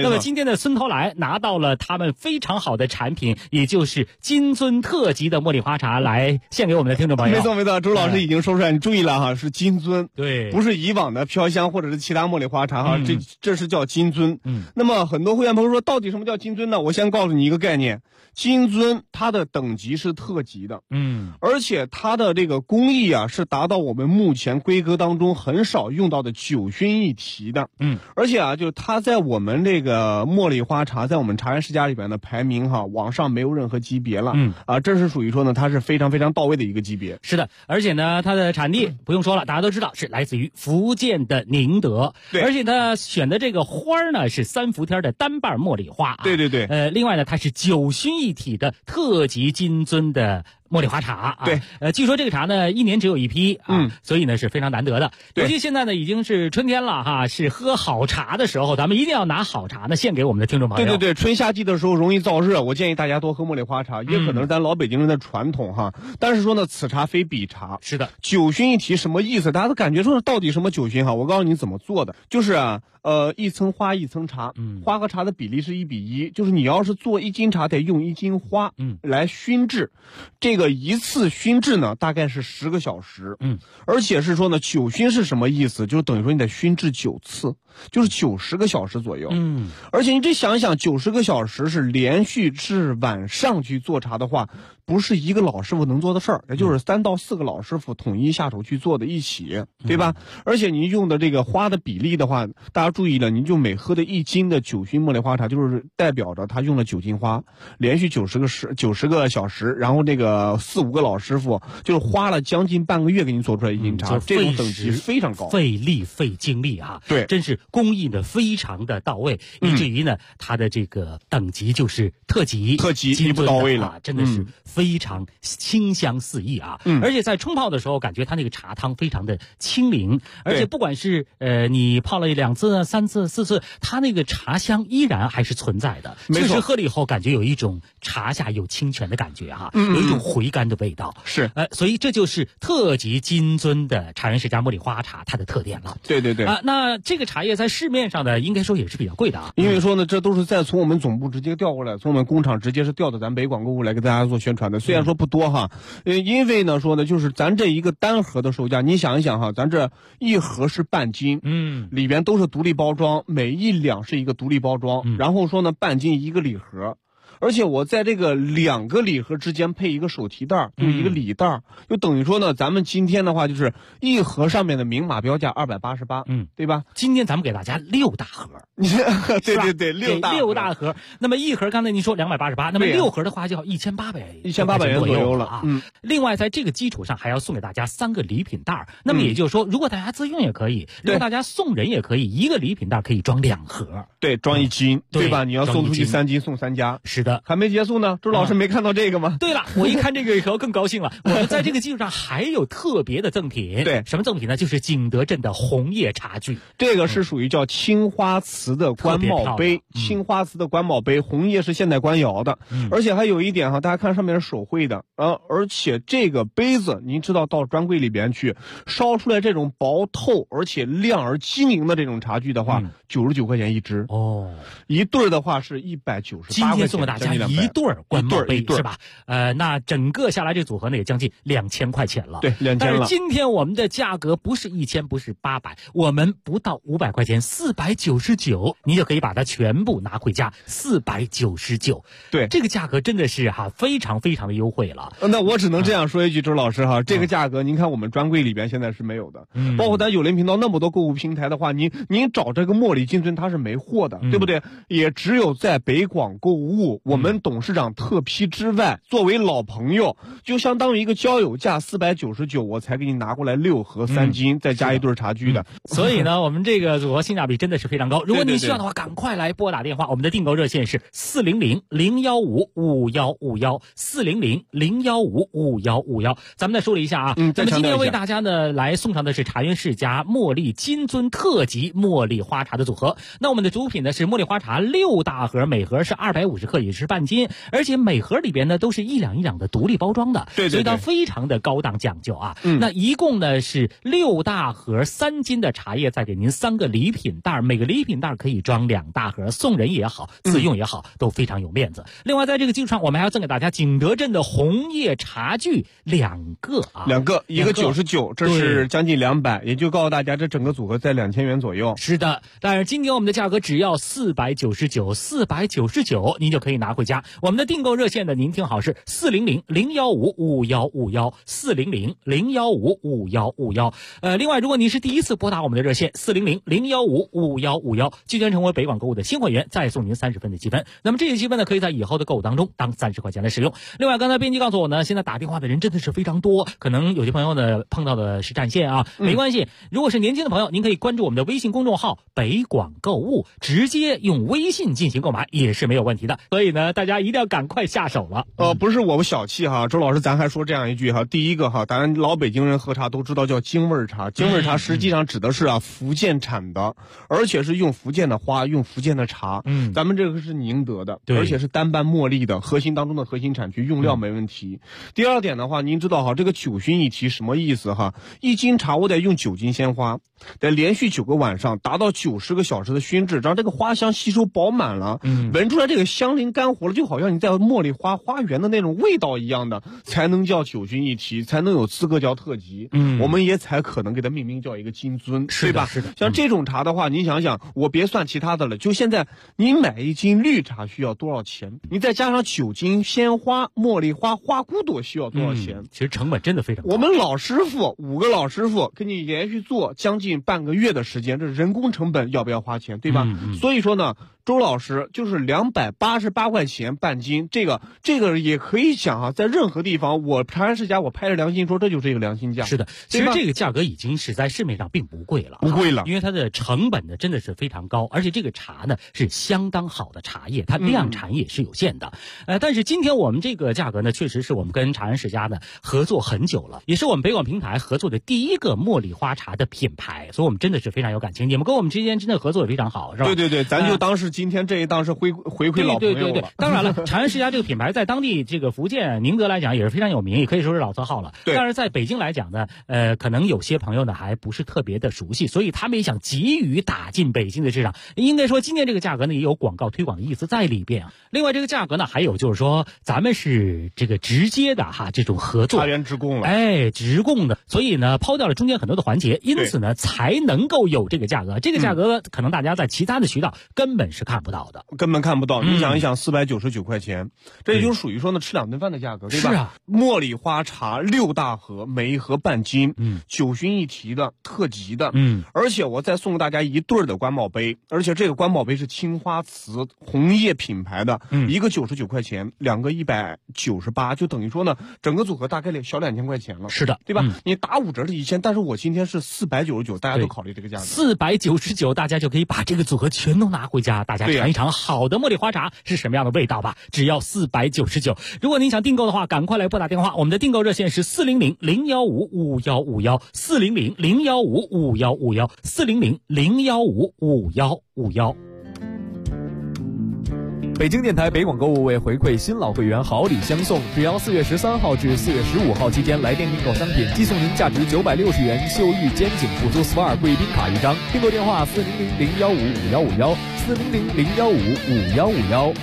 那么今天的孙头来拿到了他们非常好的产品，也就是金樽特级的茉莉花茶，来献给我们的听众朋友。 没错没错，周老师已经说出来，你注意了哈，是金樽， 对， 不是以往的飘香或者是其他茉莉花茶哈，这是叫金樽。那么很多会员朋友说，到底什么叫金樽呢？我先告诉你一个概念，金樽它的等级是特级的，而且它的这个工艺啊是达到我们目前规格当中很少用到的9熏一提的，而且啊，就是它在我们这个茉莉花茶在我们茶园世家里边的排名哈，往上没有任何级别了，这是属于说呢，它是非常非常到位的一个级别。 是的，而且呢，它的产地不用说了，大家都知道是来自于福建的宁德， 对， 而且它选的这个花呢是3伏天的单瓣茉莉花， 对对对， 另外呢，它是9熏一体的特级金樽的茉莉花茶啊， 对， 据说这个茶呢1年只有一批啊，所以呢是非常难得的。尤其现在呢已经是春天了哈，是喝好茶的时候，咱们一定要拿好茶呢献给我们的听众朋友。 对对对，春夏季的时候容易燥热，我建议大家多喝茉莉花茶，也可能是咱老北京人的传统哈。但是说呢，此茶非彼茶。 是的 ，9熏一提什么意思？大家都感觉说到底什么9熏哈？我告诉你怎么做的，就是啊。一层花一层茶，花和茶的比例是1比1，就是你要是做1斤茶，得用1斤花，来熏制。这个一次熏制呢，大概是10个小时，而且是说呢，9熏是什么意思？就是等于说你得熏制9次，就是90个小时左右，而且你这想一想，90个小时是连续至晚上去做茶的话，不是一个老师傅能做的事儿，也就是3到4个老师傅统一下手去做的一起，对吧？而且您用的这个花的比例的话，大家注意了，您就每喝的1斤的9熏茉莉花茶，就是代表着他用了9斤花，连续90个小时，然后这个4、5个老师傅就是花了将近半个月给你做出来1斤茶，这种等级非常高， 费力费精力啊， 对， 真是工艺的非常的到位，以至于呢，它的这个等级就是特级一步到位了， 真的是非常清香四溢啊！而且在冲泡的时候，感觉它那个茶汤非常的清灵，而且不管是你泡了2次、3次、4次，它那个茶香依然还是存在的。确实喝了以后，感觉有一种茶下有清泉的感觉哈，有一种回甘的味道。 是， 所以这就是特级金樽的茶园世家茉莉花茶它的特点了。 对对对啊，那这个茶叶在市面上的应该说也是比较贵的啊， 因为说呢，这都是再从我们总部直接调过来，从我们工厂直接是调到咱北广购物来给大家做宣传的。虽然说不多哈，因为呢说呢，就是咱这一个单盒的售价，你想一想哈，咱这一盒是半斤，里边都是独立包装，每1两是一个独立包装，然后说呢半斤1个礼盒。而且我在这个2个礼盒之间配一个手提袋，就是一个礼袋，就等于说呢，咱们今天的话就是一盒上面的明码标价288，对吧？ 今天咱们给大家6大盒， 对对对，6 大盒。那么一盒刚才您说288，那么6盒的话就要1800 元左右了啊。另外在这个基础上还要送给大家3个礼品袋，那么也就是说，如果大家自用也可以，如果大家送人也可以，一个礼品袋可以装2盒， 对，装1斤，对吧？你要送出去3斤送3家， 是的。 还没结束呢，周老师没看到这个吗？ 对了，我一看这个以后更高兴了。我们在这个基础上还有特别的赠品， 对， 什么赠品呢？就是景德镇的红叶茶具， 这个是属于叫青花瓷的官帽杯，青花瓷的官帽杯，红叶是现代官窑的，而且还有一点哈，大家看上面是手绘的，而且这个杯子您知道到专柜里边去烧出来这种薄透而且亮而晶莹的这种茶具的话，99块钱一只哦， 一对的话是198块钱。 今天送给大家一对官帽杯是吧？那整个下来这组合呢也将近2000块钱了。 对，2000了。 但是今天我们的价格不是1000，不是800，我们不到500块钱，499，你就可以把它全部拿回家，499。 对， 这个价格真的是非常非常的优惠了。 那我只能这样说一句，周老师这个价格您看我们专柜里边现在是没有的，包括咱有联频道那么多购物平台的话，您找这个茉莉金樽它是没货的，对不对？也只有在北广购物，我们董事长特批之外，作为老朋友，就相当于一个交友价499，我才给你拿过来6盒3斤，再加一对茶具的。 所以呢，我们这个组合性价比真的是非常高。如果你需要的话，赶快来拨打电话，我们的订购热线是400-015-5151，400-015-5151。咱们再说了一下啊，咱们今天为大家呢来送上的是茶园世家茉莉金樽特级茉莉花茶的组合。那我们的主品呢是茉莉花茶6大盒，每盒是250克，也是半斤，而且每盒里边呢都是1两1两的独立包装的， 对， 所以它非常的高档讲究啊。那一共呢是6大盒3斤的茶叶，再给您3个礼品袋，每个礼品袋可以装2大盒，送人也好，自用也好，都非常有面子。另外在这个基础上，我们还要赠给大家景德镇的红叶茶具2个啊 ，2个，一个99，这是将近200，也就告诉大家这整个组合在2000元左右。 是的，但是今天我们的价格只要499，499您就可以拿回家。我们的订购热线呢，您听好是400-015-5151，400-015-5151。另外如果您是第一次拨打我们的热线400-015-5151，即将成为北广购物的新会员，再送您30分的积分。那么这些积分呢，可以在以后的购物当中当30块钱来使用。另外刚才编辑告诉我呢，现在打电话的人真的是非常多，可能有些朋友呢碰到的是占线啊，没关系，如果是年轻的朋友，您可以关注我们的微信公众号北广购物，直接用微信进行购买也是没有问题的。所以呢，大家一定要赶快下手了。 不是我们小气哈，周老师咱还说这样一句哈，第一个哈，咱老北京人喝茶都知道叫京味茶，京味茶实际上指的是福建产的，而且是用福建的花，用福建的茶。咱们这个是宁德的，而且是单瓣茉莉的核心当中的核心产区，用料没问题。第二点的话，您知道哈，这个9熏一提什么意思哈？1斤茶我得用9斤鲜花，得连续9个晚上，达到90个小时的熏制，让这个花香吸收饱满了，闻出来这个香灵干活了，就好像你在茉莉花花园的那种味道一样的，才能叫9熏一提，才能有资格叫特级。我们也才可能给它命名叫一个金樽，对吧？ 是的。 像这种茶的话，您想想，我别算其他的了，就现在您买1斤绿茶需要多少钱？你再加上9斤鲜花、茉莉花、花骨朵需要多少钱？ 其实成本真的非常高。 我们老师傅5个老师傅给你连续做将近半个月的时间，这人工成本要不要花钱，对吧？所以说呢，周老师就是288块钱半斤，这个也可以想啊，在任何地方，我长安世家我拍着良心说，这就是一个良心价。 是的，其实这个价格已经是在市面上并不贵了，因为它的成本呢真的是非常高，而且这个茶呢是相当好的茶叶，它量产也是有限的。但是今天我们这个价格呢，确实是我们跟长安世家呢合作很久了，也是我们北广平台合作的第一个茉莉花茶的品牌，所以我们真的是非常有感情。你们跟我们之间真的合作也非常好，是吧？ 对，咱就当是今天这一档是回馈老朋友了。 对，当然了，长安世家这个品牌在当地这个福建宁德来讲也是非常有名，也可以说是老字号了。但是在北京来讲呢，可能有些朋友呢还不是特别的熟悉，所以他们也想急于打进北京的市场。应该说今天这个价格呢也有广告推广的意思在里边啊。另外这个价格呢还有就是说咱们是这个直接的这种合作， 茶园直供了， 直供的，所以呢抛掉了中间很多的环节，因此呢才能够有这个价格。这个价格可能大家在其他的渠道根本是看不到的， 根本看不到。你想一想，499块钱，这也就属于说呢吃2顿饭的价格，对吧？ 是啊， 茉莉花茶6大盒，每一盒半斤，9熏一提的特级的，而且我再送大家1对的官宝杯，而且这个官宝杯是青花瓷红叶品牌的，一个99块钱，2个198，就等于说呢，整个组合大概小2000块钱了， 是的， 对吧？你打5折是1000，但是我今天是499，大家都考虑这个价格 ，499，大家就可以把这个组合全都拿回家，大家尝一尝好的茉莉花茶是什么样的味道吧，只要499。如果您想订购的话，赶快来拨打电话，我们的订购热线是400-015-5151，400-015-5151，400-015-5151。 北京电台北广购物为回馈新老会员好礼相送，只要4月13号至4月15号期间来电订购商品，即送您价值960元秀玉肩颈辅助 SPA 贵宾卡1张。订购电话400-015-5151，400-015-5151。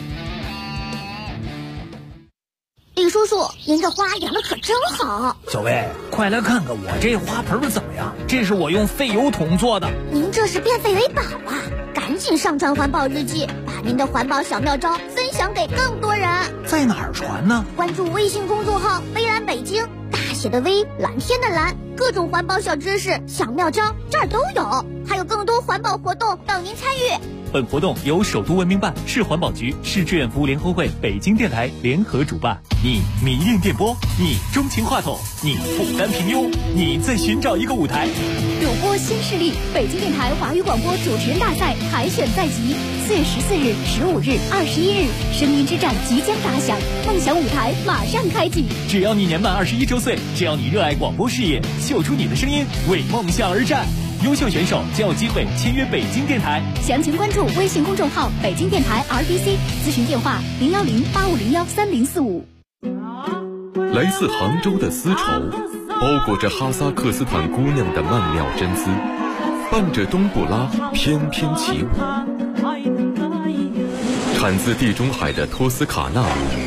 李叔叔，您这花养的可真好。 小薇，快来看看我这花盆怎么样？这是我用废油桶做的。 您这是变废为宝啊！赶紧上传环保日记，把您的环保小妙招分享给更多人。 在哪儿传呢？ 关注微信公众号微蓝北京，大写的微，蓝天的蓝，各种环保小知识、小妙招这儿都有，还有更多环保活动等您参与。 本活动由首都文明办、市环保局、市志愿服务联合会、北京电台联合主办。你迷恋电波，你钟情话筒，你不甘平庸，你在寻找一个舞台。 柳播新势力，北京电台华语广播主持人大赛海选在即，4 4月14日、15日、21日，声音之战即将打响，梦想舞台马上开启。 只要你年满21周岁，只要你热爱广播事业，秀出你的声音，为梦想而战。优秀选手将有机会签约北京电台。 详情关注微信公众号北京电台 RBC， 咨询电话010-8501-3045。 来自杭州的丝绸，包裹着哈萨克斯坦姑娘的曼妙真姿，伴着冬不拉翩翩起舞。产自地中海的托斯卡纳